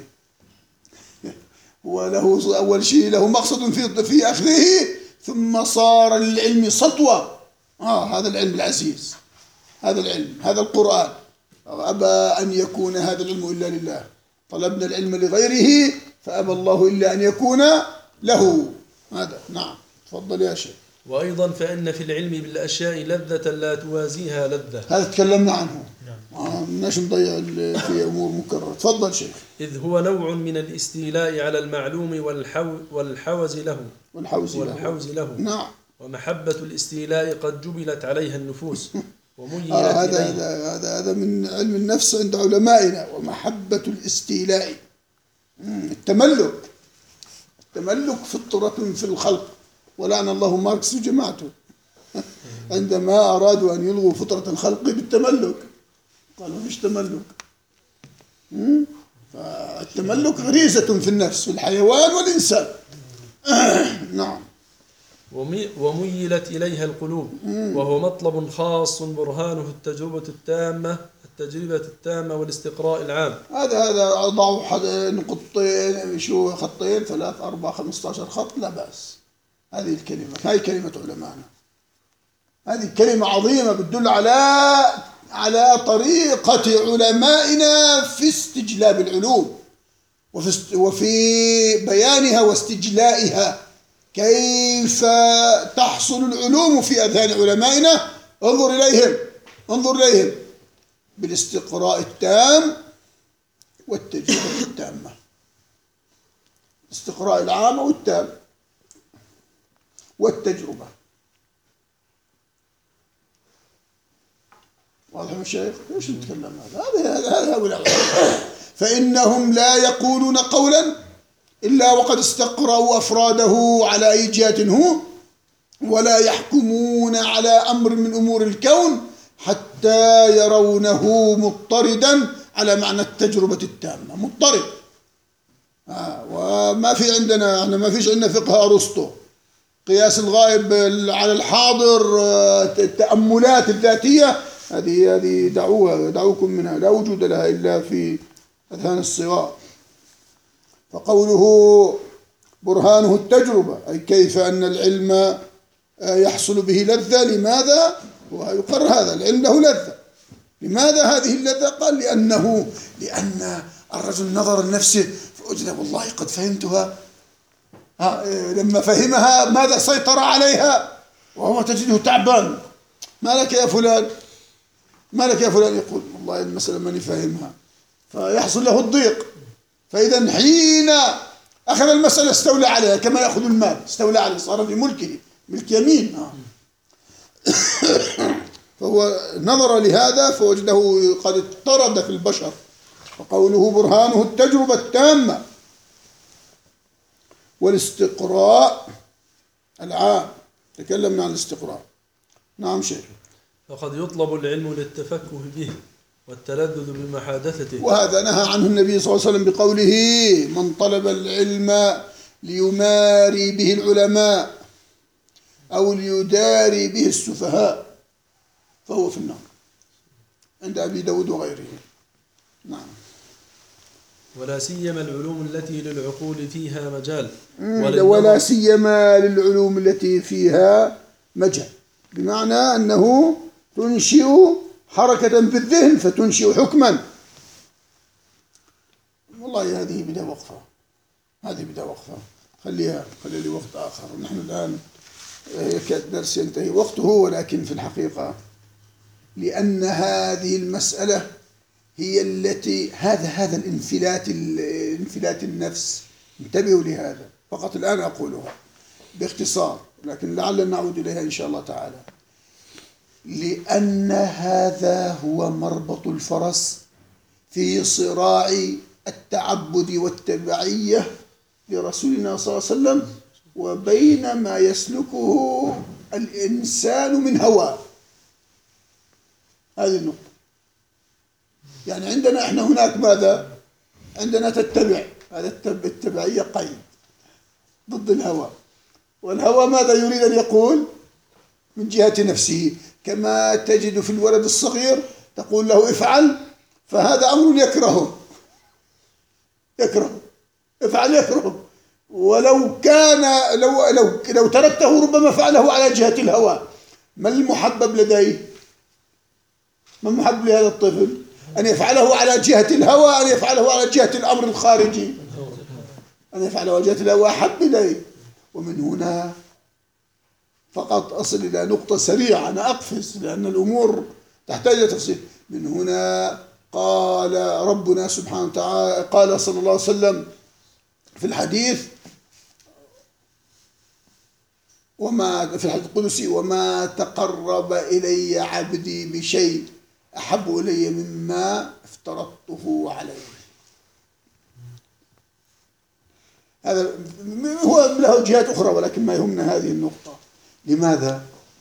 وله أول شيء له مقصد في في أخذه، ثم صار للعلم سطوة. آه هذا العلم العزيز، هذا العلم، هذا القرآن. أبى أن يكون هذا العلم إلا لله. طلبنا العلم لغيره فأبى الله إلا أن يكون له. هذا. نعم. تفضل يا شيخ. وأيضا فإن في العلم بالأشياء لذة لا توازيها لذة. هذا تكلمنا عنه. آه مش نضيع في أمور مكررة. تفضل شيخ. إذ هو نوع من الاستيلاء على المعلوم والحو والحوز له والحوز له. والحوز له. نعم. ومحبة الاستيلاء قد جبلت عليها النفوس وميلت آه هذا إليه. هذا هذا من علم النفس عند علمائنا. ومحبة الاستيلاء، التملك. التملك فطرة في الخلق، ولعن الله ماركس وجماعته عندما أرادوا أن يلغوا فطرة الخلق بالتملك، قالوا مش تملك. فالتملك غريزة في النفس، في الحيوان والإنسان. نعم. وميلت إليها القلوب، وهو مطلب خاص برهانه التجربة التامة التجربة التامة والاستقراء العام. هذا هذا أضعوا نقطتين، شو خطين، ثلاث أربعة خمسة عشر خط، لا بأس. هذه الكلمة، هاي كلمة علمائنا، هذه كلمة عظيمة بتدل على على طريقة علمائنا في استجلاب العلوم وفي وفي بيانها واستجلائها. كيف تحصل العلوم في أذهان علمائنا؟ انظر إليهم، انظر إليهم بالاستقراء التام والتجربة التامة. الاستقراء العام والتام والتجربة. واضح يا شيخ؟ ايش نتكلم هذا؟ هذا هذا فإنهم لا يقولون قولا إلا وقد استقرأوا أفراده على أي جهة هو، ولا يحكمون على أمر من أمور الكون حتى يرونه مضطردا على معنى التجربة التامة. مضطرد. آه وما في عندنا، احنا ما فيش عندنا فقه أرسطو، قياس الغائب على الحاضر، التأملات الذاتية، هذه هذه دعوها دعوكم منها، لا وجود لها إلا في أذهان الصغار. فقوله برهانه التجربة، أي كيف أن العلم يحصل به لذة. لماذا؟ ويقر هذا العلم له لذة. لماذا هذه اللذة؟ قال لأنه لأن الرجل نظر لنفسه فوجد والله قد فهمتها، لما فهمها ماذا سيطر عليها وهو تجده تعبان. ما لك يا فلان، ما لك يا فلان، يقول والله المسألة ماني فاهمها، فيحصل له الضيق. فإذا حين أخذ المسألة استولى عليها كما يأخذ المال، استولى عليه، صار في ملكه، ملك يمين. فهو نظر لهذا فوجده قد اضطرد في البشر. وقوله برهانه التجربة التامة والاستقراء العام. تكلمنا عن الاستقراء. نعم شيخ. فقد يطلب العلم للتفكه به والتلذذ بمحادثته، وهذا نهى عنه النبي صلى الله عليه وسلم بقوله من طلب العلم ليماري به العلماء أو ليداري به السفهاء فهو في النار، عند أبي داود وغيره. نعم. ولا سيما العلوم التي للعقول فيها مجال، ولا سيما للعلوم التي فيها مجال، بمعنى أنه تنشئ حركة في الذهن فتنشئ حكما. والله هذه بدا وقفة، هذه بدا وقفة، خليها خلي لي وقت آخر. نحن الآن يكاد الدرس ينتهي وقته، ولكن في الحقيقة لأن هذه المسألة هي التي هذا هذا الانفلات انفلات النفس. انتبهوا لهذا، فقط الآن أقولها باختصار، لكن لعل نعود إليها إن شاء الله تعالى. لأن هذا هو مربط الفرس في صراع التعبد والتبعية لرسولنا صلى الله عليه وسلم وبين ما يسلكه الإنسان من هوى. هذه النقطة. يعني عندنا احنا هناك ماذا؟ عندنا تتبع، هذا التبعية قيد ضد الهوى. والهوى ماذا يريد أن يقول؟ من جهة نفسه، كما تجد في الولد الصغير تقول له افعل، فهذا أمر يكرهه، يكره افعل يكره. ولو كان لو لو لو تركته ربما فعله على جهة الهوى. ما المحبب لديه؟ ما المحبب لهذا الطفل؟ أن يفعله على جهة الهوى، أن يفعله على جهة الأمر الخارجي. أن يفعله على جهة الهوى أحب إليه. ومن هنا فقط أصل إلى نقطة سريعة، أنا أقفز لأن الأمور تحتاج إلى تفصيل. من هنا قال ربنا سبحانه وتعالى، قال صلى الله عليه وسلم في الحديث وما في الحديث القدسي: وما تقرب إلي عبدي بشيء أحب إلي مما افترضته عليه. هذا هو له جهات أخرى، ولكن ما يهمنا هذه النقطة. لماذا؟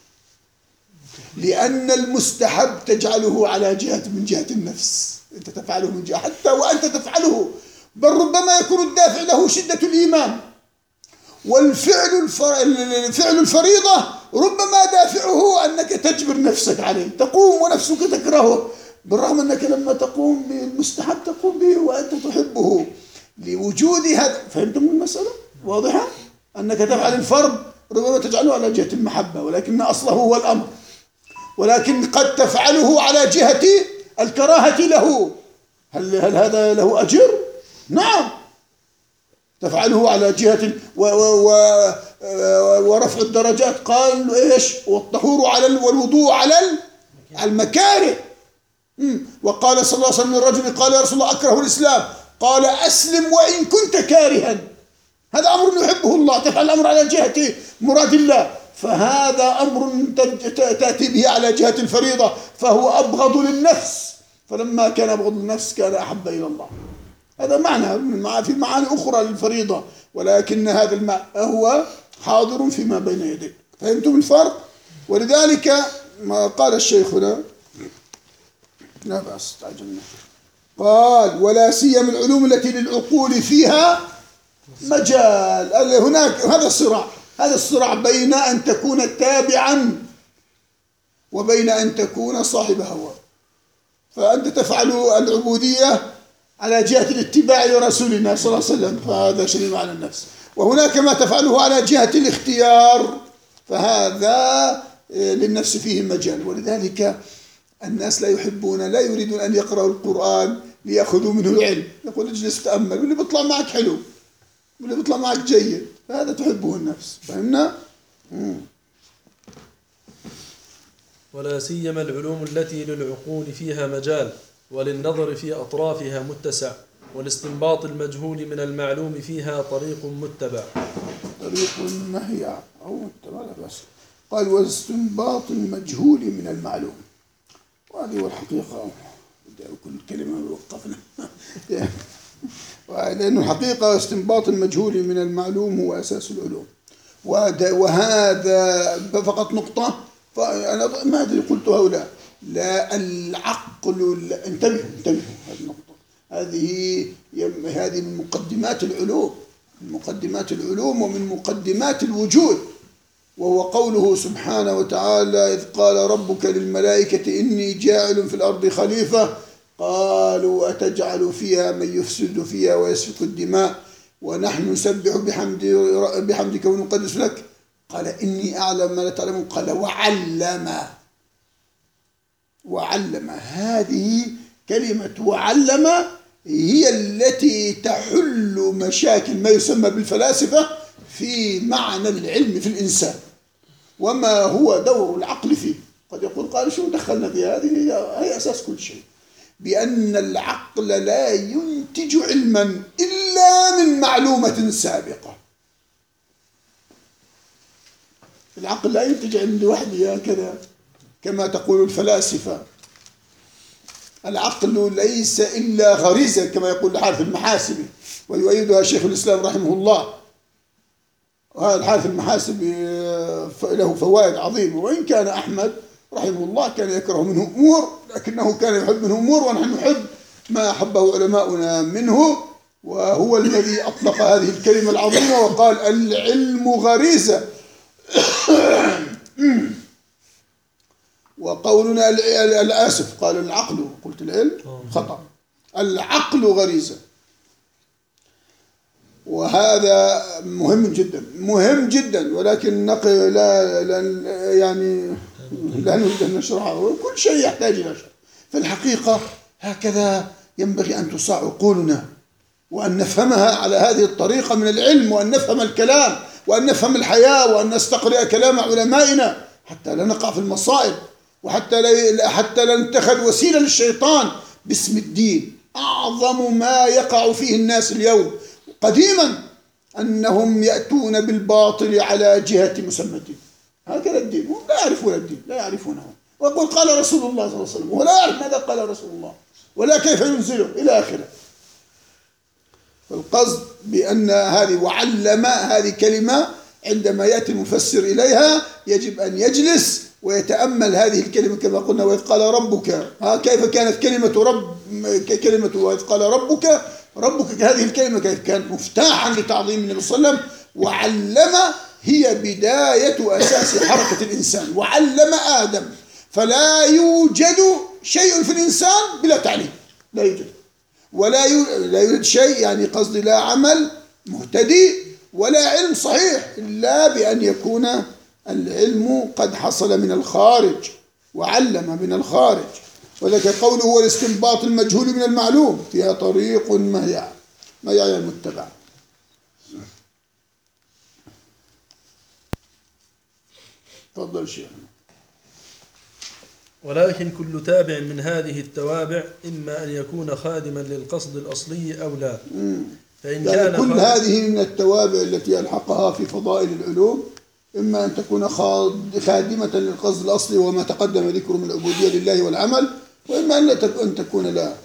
لأن المستحب تجعله على جهة من جهة النفس، أنت تفعله من جهة، حتى وأنت تفعله، بل ربما يكون الدافع له شدة الإيمان. والفعل الفعل الفريضة ربما دافعه أنك تجبر نفسك عليه، تقوم ونفسك تكرهه، بالرغم أنك لما تقوم بالمستحب تقوم به وأنت تحبه لوجود هذا. فهمتم المسألة؟ واضحة؟ أنك تفعل الفرض ربما تجعله على جهة المحبة، ولكن أصله هو الأمر، ولكن قد تفعله على جهة الكراهة له. هل, هل هذا له أجر؟ نعم. تفعله على جهة و و و ورفع الدرجات، قال إيش؟ والطهور على والوضوء على المكاره. وقال صلى الله عليه وسلم للرجل قال: يا رسول الله أكره الإسلام، قال: أسلم وإن كنت كارها. هذا أمر يحبه الله، تفعل الأمر على جهة مراد الله، فهذا أمر تأتي به على جهة الفريضة، فهو أبغض للنفس، فلما كان أبغض للنفس كان أحب إلى الله. هذا معنى، في معاني أخرى للفريضة، ولكن هذا المعنى هو حاضر فيما بين يديك. فهمتم الفرق؟ ولذلك ما قال الشيخ هنا، لا بأس تعجلنا، قال: ولا سيما العلوم التي للعقول فيها مجال. هناك هذا الصراع، هذا الصراع بين أن تكون تابعا وبين أن تكون صاحب هوى. فأنت تفعل العبودية على جهة الاتباع لرسولنا صلى الله عليه وسلم، فهذا شديد على النفس. وهناك ما تفعله على جهة الاختيار، فهذا للنفس فيه مجال. ولذلك الناس لا يحبون لا يريدون أن يقرأوا القرآن ليأخذوا منه العلم، يقول اجلس تأمل، واللي بيطلع معك حلو واللي بيطلع معك جيد، فهذا تحبه النفس. فهمنا؟ مم. ولا سيما العلوم التي للعقول فيها مجال، وللنظر في أطرافها متسع، والاستنباط المجهول من المعلوم فيها طريق متبع. طريق مهيع أو متبع لا بأس. قال والاستنباط المجهول من المعلوم، وهذه هو الحقيقة. كل كلمة وقفنا لأن الحقيقة استنباط المجهول من المعلوم هو أساس العلوم. وهذا فقط نقطة، فأنا ما أدري قلتها أو لا. لا العقل لا انتبهوا انتبهوا هذه النقطة، هذه هذه من مقدمات العلوم، من مقدمات العلوم ومن مقدمات الوجود. وهو قوله سبحانه وتعالى إذ قال ربك للملائكة إني جاعل في الأرض خليفة قالوا أتجعل فيها من يفسد فيها ويسفك الدماء ونحن نسبح بحمد بحمدك ونقدس لك قال إني أعلم ما لا تعلمون قال وعلم. وعلم هذه كلمة وعلم هي التي تحل مشاكل ما يسمى بالفلاسفة في معنى العلم في الإنسان وما هو دور العقل فيه. قد يقول قال شو دخلنا في هذه؟ هي أساس كل شيء، بأن العقل لا ينتج علما إلا من معلومة سابقة. العقل لا ينتج علم لوحده هكذا كما تقول الفلاسفة. العقل ليس إلا غريزة كما يقول الحارث المحاسبي، ويؤيدها شيخ الإسلام رحمه الله. وهذا الحارث المحاسبي له فوائد عظيمة، وإن كان أحمد رحمه الله كان يكره منه أمور لكنه كان يحب منه أمور، ونحن نحب ما أحبه علماؤنا منه. وهو الذي أطلق هذه الكلمة العظيمة وقال العلم غريزة. وقولنا الآسف قال العقل، قلت العلم خطأ، العقل غريزة. وهذا مهم جدا مهم جدا، ولكن نقل لا, لا يعني لا نريد أن نشرحه، وكل شيء يحتاج إلى شرح. في الحقيقة هكذا ينبغي أن تصاع عقولنا وأن نفهمها على هذه الطريقة من العلم، وأن نفهم الكلام وأن نفهم الحياة وأن نستقرئ كلام علمائنا حتى لا نقع في المصائب، وحتى لا حتى لا نتخذ وسيلة للشيطان باسم الدين. أعظم ما يقع فيه الناس اليوم قديما أنهم يأتون بالباطل على جهة مسمى الدين. هكذا الدين هم لا يعرفون الدين، لا يعرفونه. ويقول قال رسول الله صلى الله عليه وسلم ولا يعرف ماذا قال رسول الله ولا كيف ينزله إلى آخره. فالقصد بأن هذه وعلم هذه كلمة عندما يأتي المفسر إليها يجب أن يجلس ويتأمل هذه الكلمة كما قلنا وإذ قال ربك. ها كيف كانت كلمة رب كلمة وإذ قال ربك ربك هذه الكلمة كيف كانت مفتاحا لتعظيم النبي صلى الله عليه وسلم. وعلم هي بداية أساس حركة الإنسان. وعلم آدم، فلا يوجد شيء في الإنسان بلا تعليم، لا يوجد ولا لا يوجد شيء، يعني قصدي لا عمل مهتدي ولا علم صحيح إلا بأن يكون العلم قد حصل من الخارج. وعلم من الخارج، وذلك قوله هو الاستنباط المجهول من المعلوم فيها طريق مهيع مهيع المتبع. تفضل شيخ. ولكن كل تابع من هذه التوابع إما أن يكون خادما للقصد الأصلي أو لا. فإن يعني كان كل هذه من التوابع التي ألحقها في فضائل العلوم إما أن تكون خادمة للقصد الأصلي وما تقدم ذكره من العبودية لله والعمل، وإما أن تكون لا.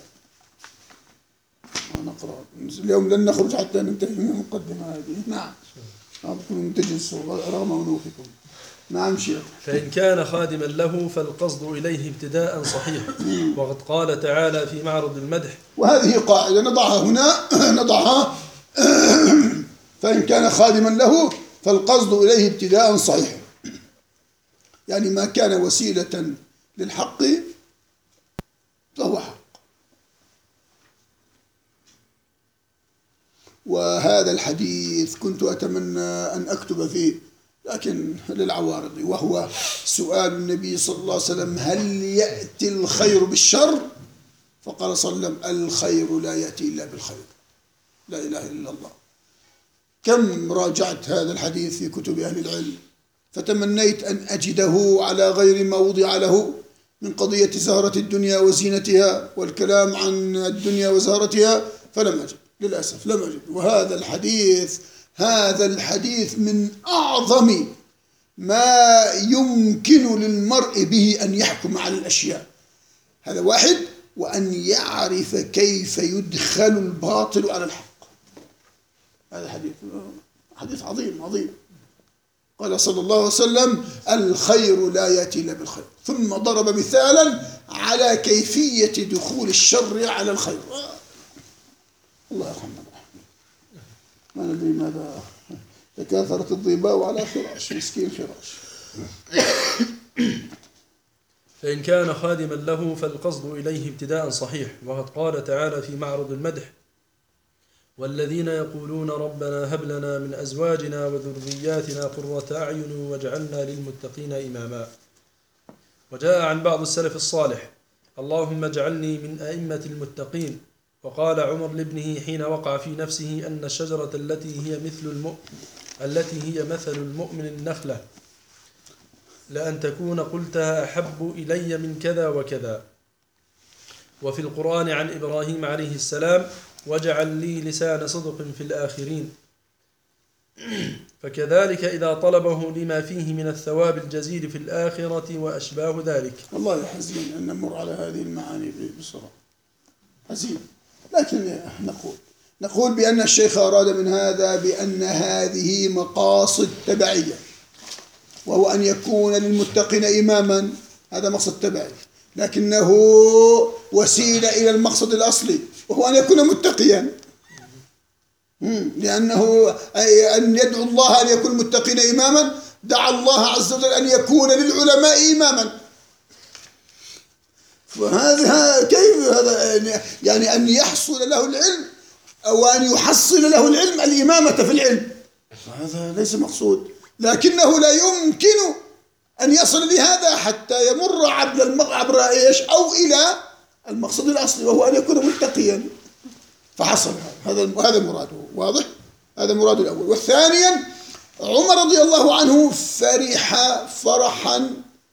نقرأ اليوم لن نخرج حتى ننتهي من المقدمة هذه. نعم أبقوا تجلسوا رغم أنوفكم. نعم شيخ. فإن كان خادما له فالقصد إليه ابتداء صحيح، وقد قال تعالى في معرض المدح. وهذه قاعدة نضعها هنا نضعها فإن كان خادما له فالقصد إليه ابتداء صحيح، يعني ما كان وسيلة للحق فهو حق. وهذا الحديث كنت أتمنى أن أكتب فيه لكن للعوارض، وهو سؤال النبي صلى الله عليه وسلم: هل يأتي الخير بالشر؟ فقال صلى الله عليه وسلم: الخير لا يأتي إلا بالخير. لا إله إلا الله. كم راجعت هذا الحديث في كتب أهل العلم فتمنيت أن أجده على غير ما وضع له من قضية زهرة الدنيا وزينتها والكلام عن الدنيا وزهرتها، فلم أجد للأسف، لم أجد. وهذا الحديث هذا الحديث من أعظم ما يمكن للمرء به أن يحكم على الأشياء. هذا واحد، وأن يعرف كيف يدخل الباطل على الحق. هذا حديث حديث عظيم عظيم. قال صلى الله عليه وسلم: الخير لا يأتي إلا بالخير. ثم ضرب مثالا على كيفية دخول الشر على الخير. الله يرحمه. ما ندري ماذا تكاثرت الظباء على فراش، مسكين فراش. فإن كان خادما له فالقصد إليه ابتداء صحيح، وقد قال تعالى في معرض المدح: والذين يقولون ربنا هب لنا من أزواجنا وذرياتنا قرة أعين واجعلنا للمتقين إماما. وجاء عن بعض السلف الصالح: اللهم اجعلني من أئمة المتقين. وقال عمر لابنه حين وقع في نفسه أن الشجرة التي هي مثل المؤمن التي هي مثل المؤمن النخلة لأن تكون قلتها أحب إلي من كذا وكذا. وفي القرآن عن إبراهيم عليه السلام: واجعل لي لسان صدق في الآخرين. فكذلك إذا طلبه لما فيه من الثواب الجزيل في الآخرة وأشباه ذلك. والله حزين أن نمر على هذه المعاني بسرعة، حزين. لكن نقول نقول بأن الشيخ أراد من هذا بأن هذه مقاصد تبعية، وهو أن يكون للمتقين إماما، هذا مقصد تبعي، لكنه وسيلة إلى المقصد الأصلي وهو أن يكون متقيا. لأنه أن يدعو الله أن يكون متقين إماما، دعا الله عز وجل أن يكون للعلماء إماما. فهذا كيف هذا يعني أن يحصل له العلم أو أن يحصل له العلم الإمامة في العلم، هذا ليس مقصود. لكنه لا يمكن أن يصل لهذا حتى يمر عبر عبر إيش أو إلى المقصد الأصلي وهو أن يكون متقيا، فحصل هذا هذا مراده. واضح؟ هذا مراد الأول. والثانيا عمر رضي الله عنه فرح فرحا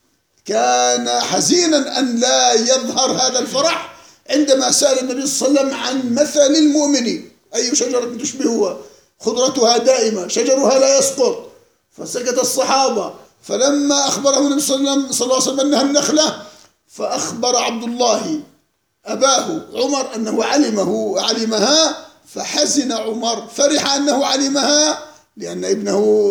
كان حزينا أن لا يظهر هذا الفرح عندما سأل النبي صلى الله عليه وسلم عن مثل المؤمن: أي شجرة تشبهها خضرتها دائمة شجرها لا يسقط. فسكت الصحابة، فلما أخبره النبي صلى الله عليه وسلم أنها النخلة، فأخبر عبد الله أباه عمر أنه علمه علمها، فحزن عمر، فرح أنه علمها لأن ابنه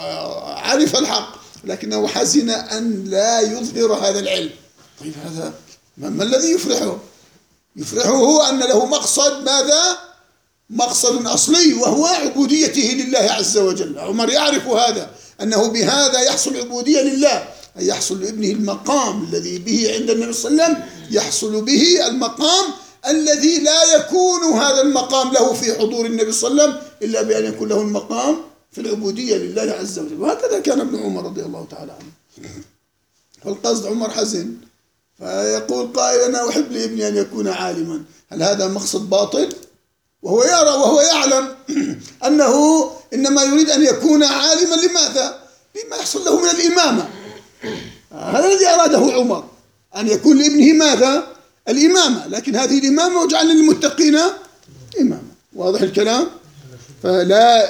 عرف الحق، لكنه حزن أن لا يظهر هذا العلم. طيب هذا ما الذي يفرحه؟ يفرحه هو أن له مقصد، ماذا؟ مقصد أصلي وهو عبوديته لله عز وجل. عمر يعرف هذا، أنه بهذا يحصل عبودية لله، أي يحصل لابنه المقام الذي به عند النبي صلى الله عليه وسلم، يحصل به المقام الذي لا يكون هذا المقام له في حضور النبي صلى الله عليه وسلم إلا بأن يكون له المقام في العبودية لله عز وجل. وهكذا كان ابن عمر رضي الله تعالى عنه. فالقصد عمر حزن، فيقول قائل: أنا أحب لابني أن يكون عالما. هل هذا مقصد باطل؟ وهو يرى وهو يعلم أنه إنما يريد أن يكون عالما. لماذا؟ لما يحصل له من الإمامة. هذا الذي أراده عمر، أن يكون لابنه ماذا؟ الإمامة. لكن هذه الإمامة وجعل للمتقين إمامة. واضح الكلام؟ فلا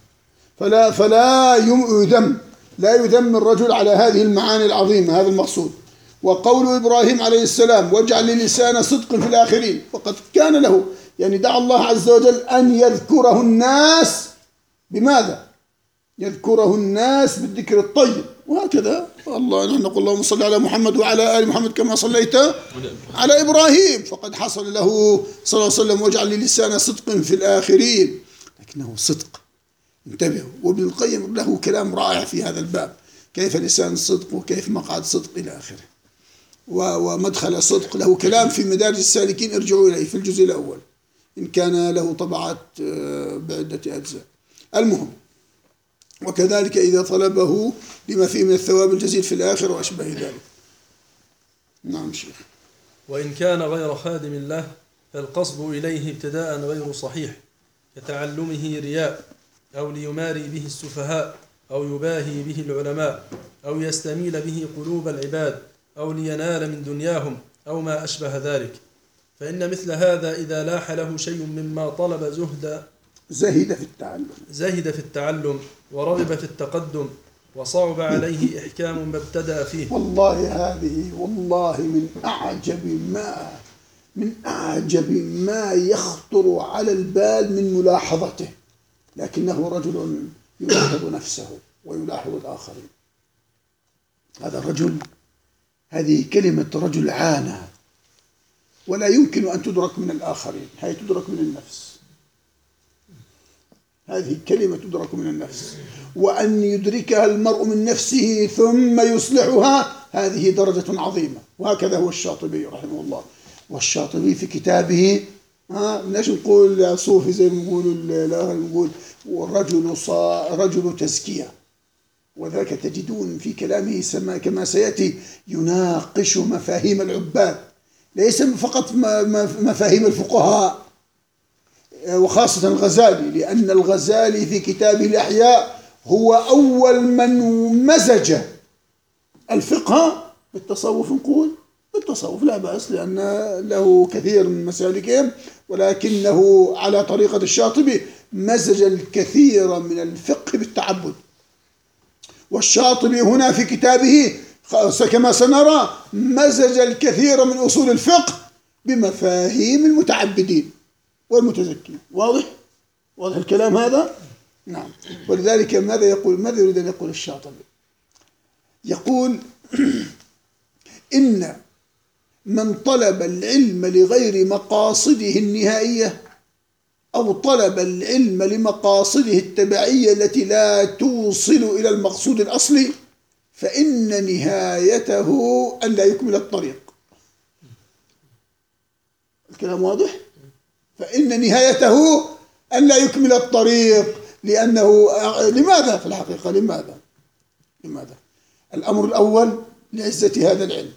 فلا فلا يذم لا يذم الرجل على هذه المعاني العظيمة، هذا المقصود. وقول إبراهيم عليه السلام: واجعل لي لسان صدق في الآخرين، وقد كان له يعني دعا الله عز وجل أن يذكره الناس بماذا؟ يذكره الناس بالذكر الطيب. وهكذا الله نحن نقول: اللهم صل على محمد وعلى آل محمد كما صليت على إبراهيم، فقد حصل له صلى الله عليه وسلم: واجعل لي لسان صدق في الآخرين. لكنه صدق، انتبهوا. وابن القيم له كلام رائع في هذا الباب: كيف لسان الصدق وكيف مقعد صدق إلى آخره. ومدخل صدق له كلام في مدارج السالكين، ارجعوا إليه في الجزء الأول. إن كان له طبعات بعدة أجزاء. المهم، وكذلك إذا طلبه لما فيه من الثواب الجزيل في الآخرة وأشبه ذلك. نعم شيخ. وإن كان غير خادم له فالقصد إليه ابتداء غير صحيح، كتعلمه رياء، أو ليماري به السفهاء، أو يباهي به العلماء، أو يستميل به قلوب العباد، أو لينال من دنياهم، أو ما أشبه ذلك. فإن مثل هذا إذا لاح له شيء مما طلب زهد زهد في التعلم زهد في التعلم ورغب في التقدم، وصعب عليه إحكام ما ابتدأ فيه. والله هذه والله من أعجب ما من أعجب ما يخطر على البال من ملاحظته، لكنه رجل يلاحظ نفسه ويلاحظ الآخرين. هذا الرجل، هذه كلمة رجل عانى، ولا يمكن أن تدرك من الآخرين، هي تدرك من النفس. هذه كلمة تدرك من النفس، وأن يدركها المرء من نفسه ثم يصلحها، هذه درجة عظيمة. وهكذا هو الشاطبي رحمه الله. والشاطبي في كتابه، ها ليش نقول صوفي زي ما نقول لا نقول رجل رجل تزكية، وذاك تجدون في كلامه كما سيأتي يناقش مفاهيم العباد، ليس فقط مفاهيم الفقهاء، وخاصة الغزالي، لأن الغزالي في كتابه الأحياء هو أول من مزج الفقه بالتصوف. نقول بالتصوف لا بأس، لأن له كثير من مسالكهم، ولكنه على طريقة الشاطبي مزج الكثير من الفقه بالتعبد. والشاطبي هنا في كتابه كما سنرى مزج الكثير من أصول الفقه بمفاهيم المتعبدين والمتزكين. واضح؟ واضح الكلام هذا؟ نعم. ولذلك ماذا يقول؟ ماذا يريد أن يقول الشاطبي؟ يقول إن من طلب العلم لغير مقاصده النهائية، أو طلب العلم لمقاصده التبعية التي لا توصل إلى المقصود الأصلي، فإن نهايته أن لا يكمل الطريق. الكلام واضح؟ فإن نهايته أن لا يكمل الطريق، لأنه لماذا في الحقيقة؟ لماذا؟ لماذا؟ الأمر الأول لعزة هذا العلم،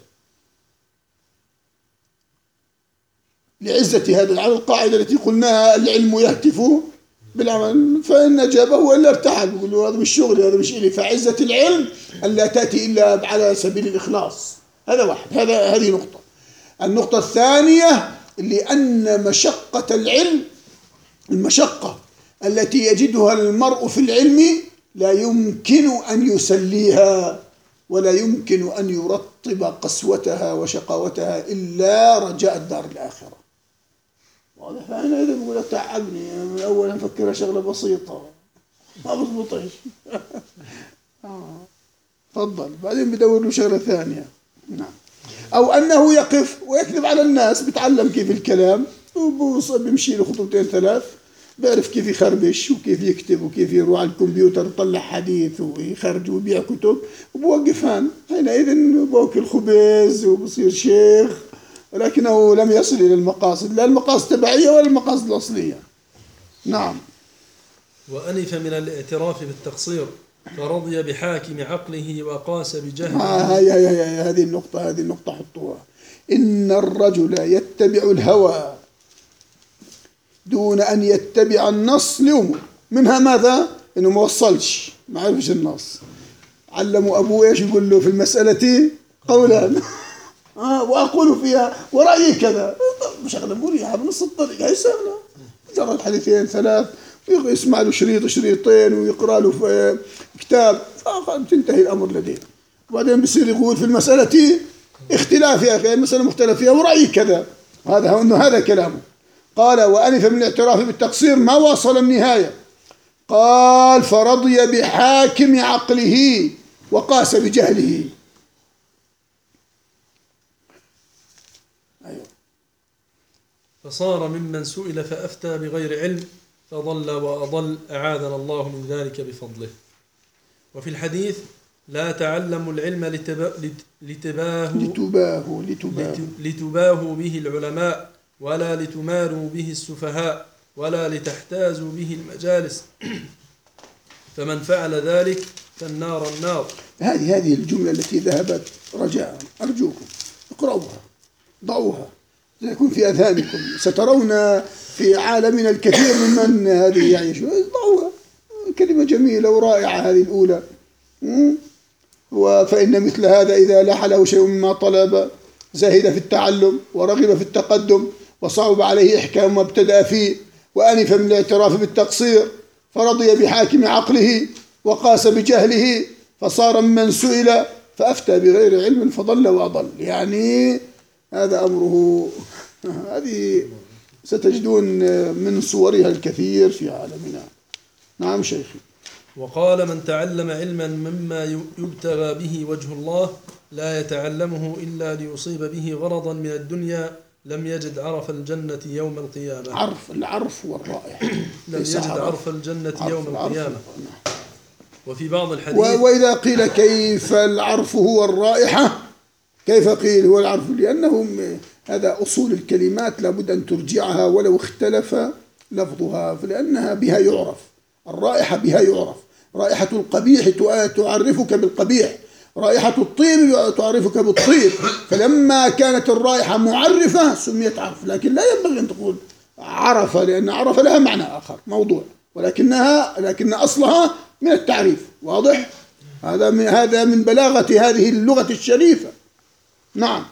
لعزة هذا العلم. القاعدة التي قلناها العلم يهتف بالعمل، فإن أجابه وإلا ارتحل، يقول له هذا مش شغلي، هذا مش إلي. فعزة العلم أن لا تأتي إلا على سبيل الإخلاص. هذا واحد، هذا هذه نقطة. النقطة الثانية لأن مشقة العلم، المشقة التي يجدها المرء في العلم لا يمكن أن يسليها، ولا يمكن أن يرطب قسوتها وشقاوتها إلا رجاء الدار الآخرة. واضح؟ فأنا إذا بقول تعبني أولا أفكر شغلة بسيطة ما بضبطش تفضل، بعدين بدور له شغلة ثانية. نعم. أو أنه يقف ويكذب على الناس، بيتعلم كيف الكلام وبيمشي له خطوتين ثلاث، بيعرف كيف يخربش وكيف يكتب وكيف يروح على الكمبيوتر يطلع حديث ويخرج ويبيع كتب، وبوقف هان حينئذ بوكل خبز وبصير شيخ، ولكنه لم يصل إلى المقاصد، لا المقاصد التبعية ولا المقاصد الأصلية. نعم. وأنف من الاعتراف بالتقصير فرضي بحاكم عقله وقاس بجهله. آه هي هي هي هذه النقطة، هذه النقطة حطوها. إن الرجل يتبع الهوى دون أن يتبع النص لأمور، منها ماذا؟ إنه ما وصلش، ما عرفش النص. علموا أبوه إيش يقول له في المسألة؟ قولان آه وأقول فيها ورأيي كذا. مش أغلب مريحة بنص الطريق، هاي سهلة، مجرد حديثين ثلاث ويسمع له شريط شريطين ويقرأ له في كتاب، تنتهي الأمر لديه. وبعدين بيصير يقول في المسألة اختلاف يا أخي، المسألة مختلف فيها ورأيي كذا. هذا هو إنه هذا كلامه. قال وأنف من الاعتراف بالتقصير ما وصل النهاية. قال فرضي بحاكم عقله وقاس بجهله. أيوه. فصار ممن سئل فأفتى بغير علم فضل وأضل، أعاذنا الله من ذلك بفضله. وفي الحديث لا تعلموا العلم لتباه لتباهوا لتباهوا لتباهوا لتباهوا به العلماء ولا لتماروا به السفهاء ولا لتحتازوا به المجالس فمن فعل ذلك فالنار النار. هذه هذه الجملة التي ذهبت رجاء أرجوكم اقرأوها ضعوها يكون في أذهانكم، سترون في عالمنا الكثير ممن هذه يعيش. ضعوها كلمة جميلة ورائعة هذه الأولى. فإن مثل هذا إذا لاح له شيء مما طلب زهد في التعلم ورغب في التقدم وصعب عليه إحكام ما ابتدأ فيه وأنف من الاعتراف بالتقصير فرضي بحاكم عقله وقاس بجهله فصار ممن سئل فأفتى بغير علم فضل وأضل. يعني هذا أمره. هذه ستجدون من صورها الكثير في عالمنا. نعم شيخي. وقال من تعلم علما مما يبتغى به وجه الله لا يتعلمه إلا ليصيب به غرضا من الدنيا لم يجد عرف الجنة يوم القيامة. عرف العرف والرائحة. لم يجد عرف الجنة عرف يوم العرف القيامة. وفي بعض الحديث وإذا قيل كيف العرف هو الرائحة كيف قيل هو العرف؟ لأنهم هذا أصول الكلمات لابد أن ترجعها ولو اختلف لفظها لأنها بها يعرف. الرائحة بها يعرف. رائحة القبيح تعرفك بالقبيح، رائحة الطيب تعرفك بالطيب. فلما كانت الرائحة معرفة سميت عرف، لكن لا ينبغي أن تقول عرف لأن عرف لها معنى آخر موضوع، ولكنها لكن أصلها من التعريف. واضح؟ هذا من هذا من بلاغة هذه اللغة الشريفة. نعم.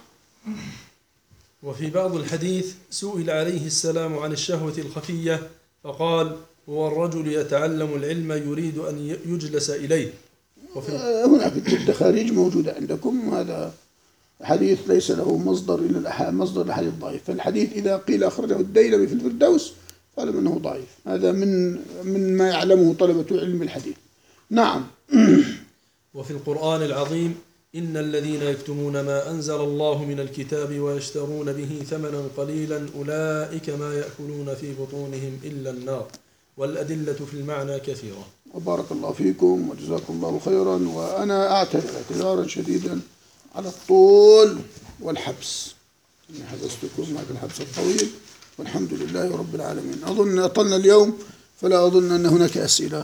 وفي بعض الحديث سئل عليه السلام عن الشهوة الخفية فقال هو الرجل يتعلم العلم يريد أن يجلس إليه. وفي هناك التخاريج موجودة عندكم. هذا حديث ليس له مصدر إلا الأحاديث مصدر الحديث ضعيف. فالحديث إذا قيل أخرجه الديلمي في الفردوس قال أنه ضعيف. هذا من من ما يعلمه طلبة علم الحديث. نعم. وفي القرآن العظيم إن الذين يكتمون ما أنزل الله من الكتاب ويشترون به ثمنا قليلا أولئك ما يأكلون في بطونهم إلا النار. والأدلة في المعنى كثيرة. وبارك الله فيكم وجزاكم الله خيرا. وأنا أعتذر اعتذارا شديدا على الطول والحبس. أنا حبستكم هذا الحبس الطويل والحمد لله رب العالمين. أظن أطلنا اليوم فلا أظن أن هناك أسئلة،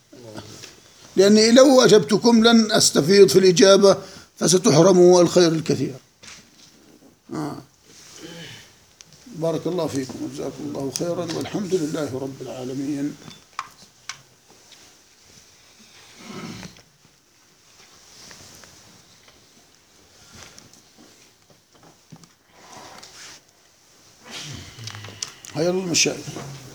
لأني لو أجبتكم لن أستفيض في الإجابة فستحرموا الخير الكثير. آه. بارك الله فيكم وجزاكم الله خيرا والحمد لله رب العالمين. هيا المشايخ.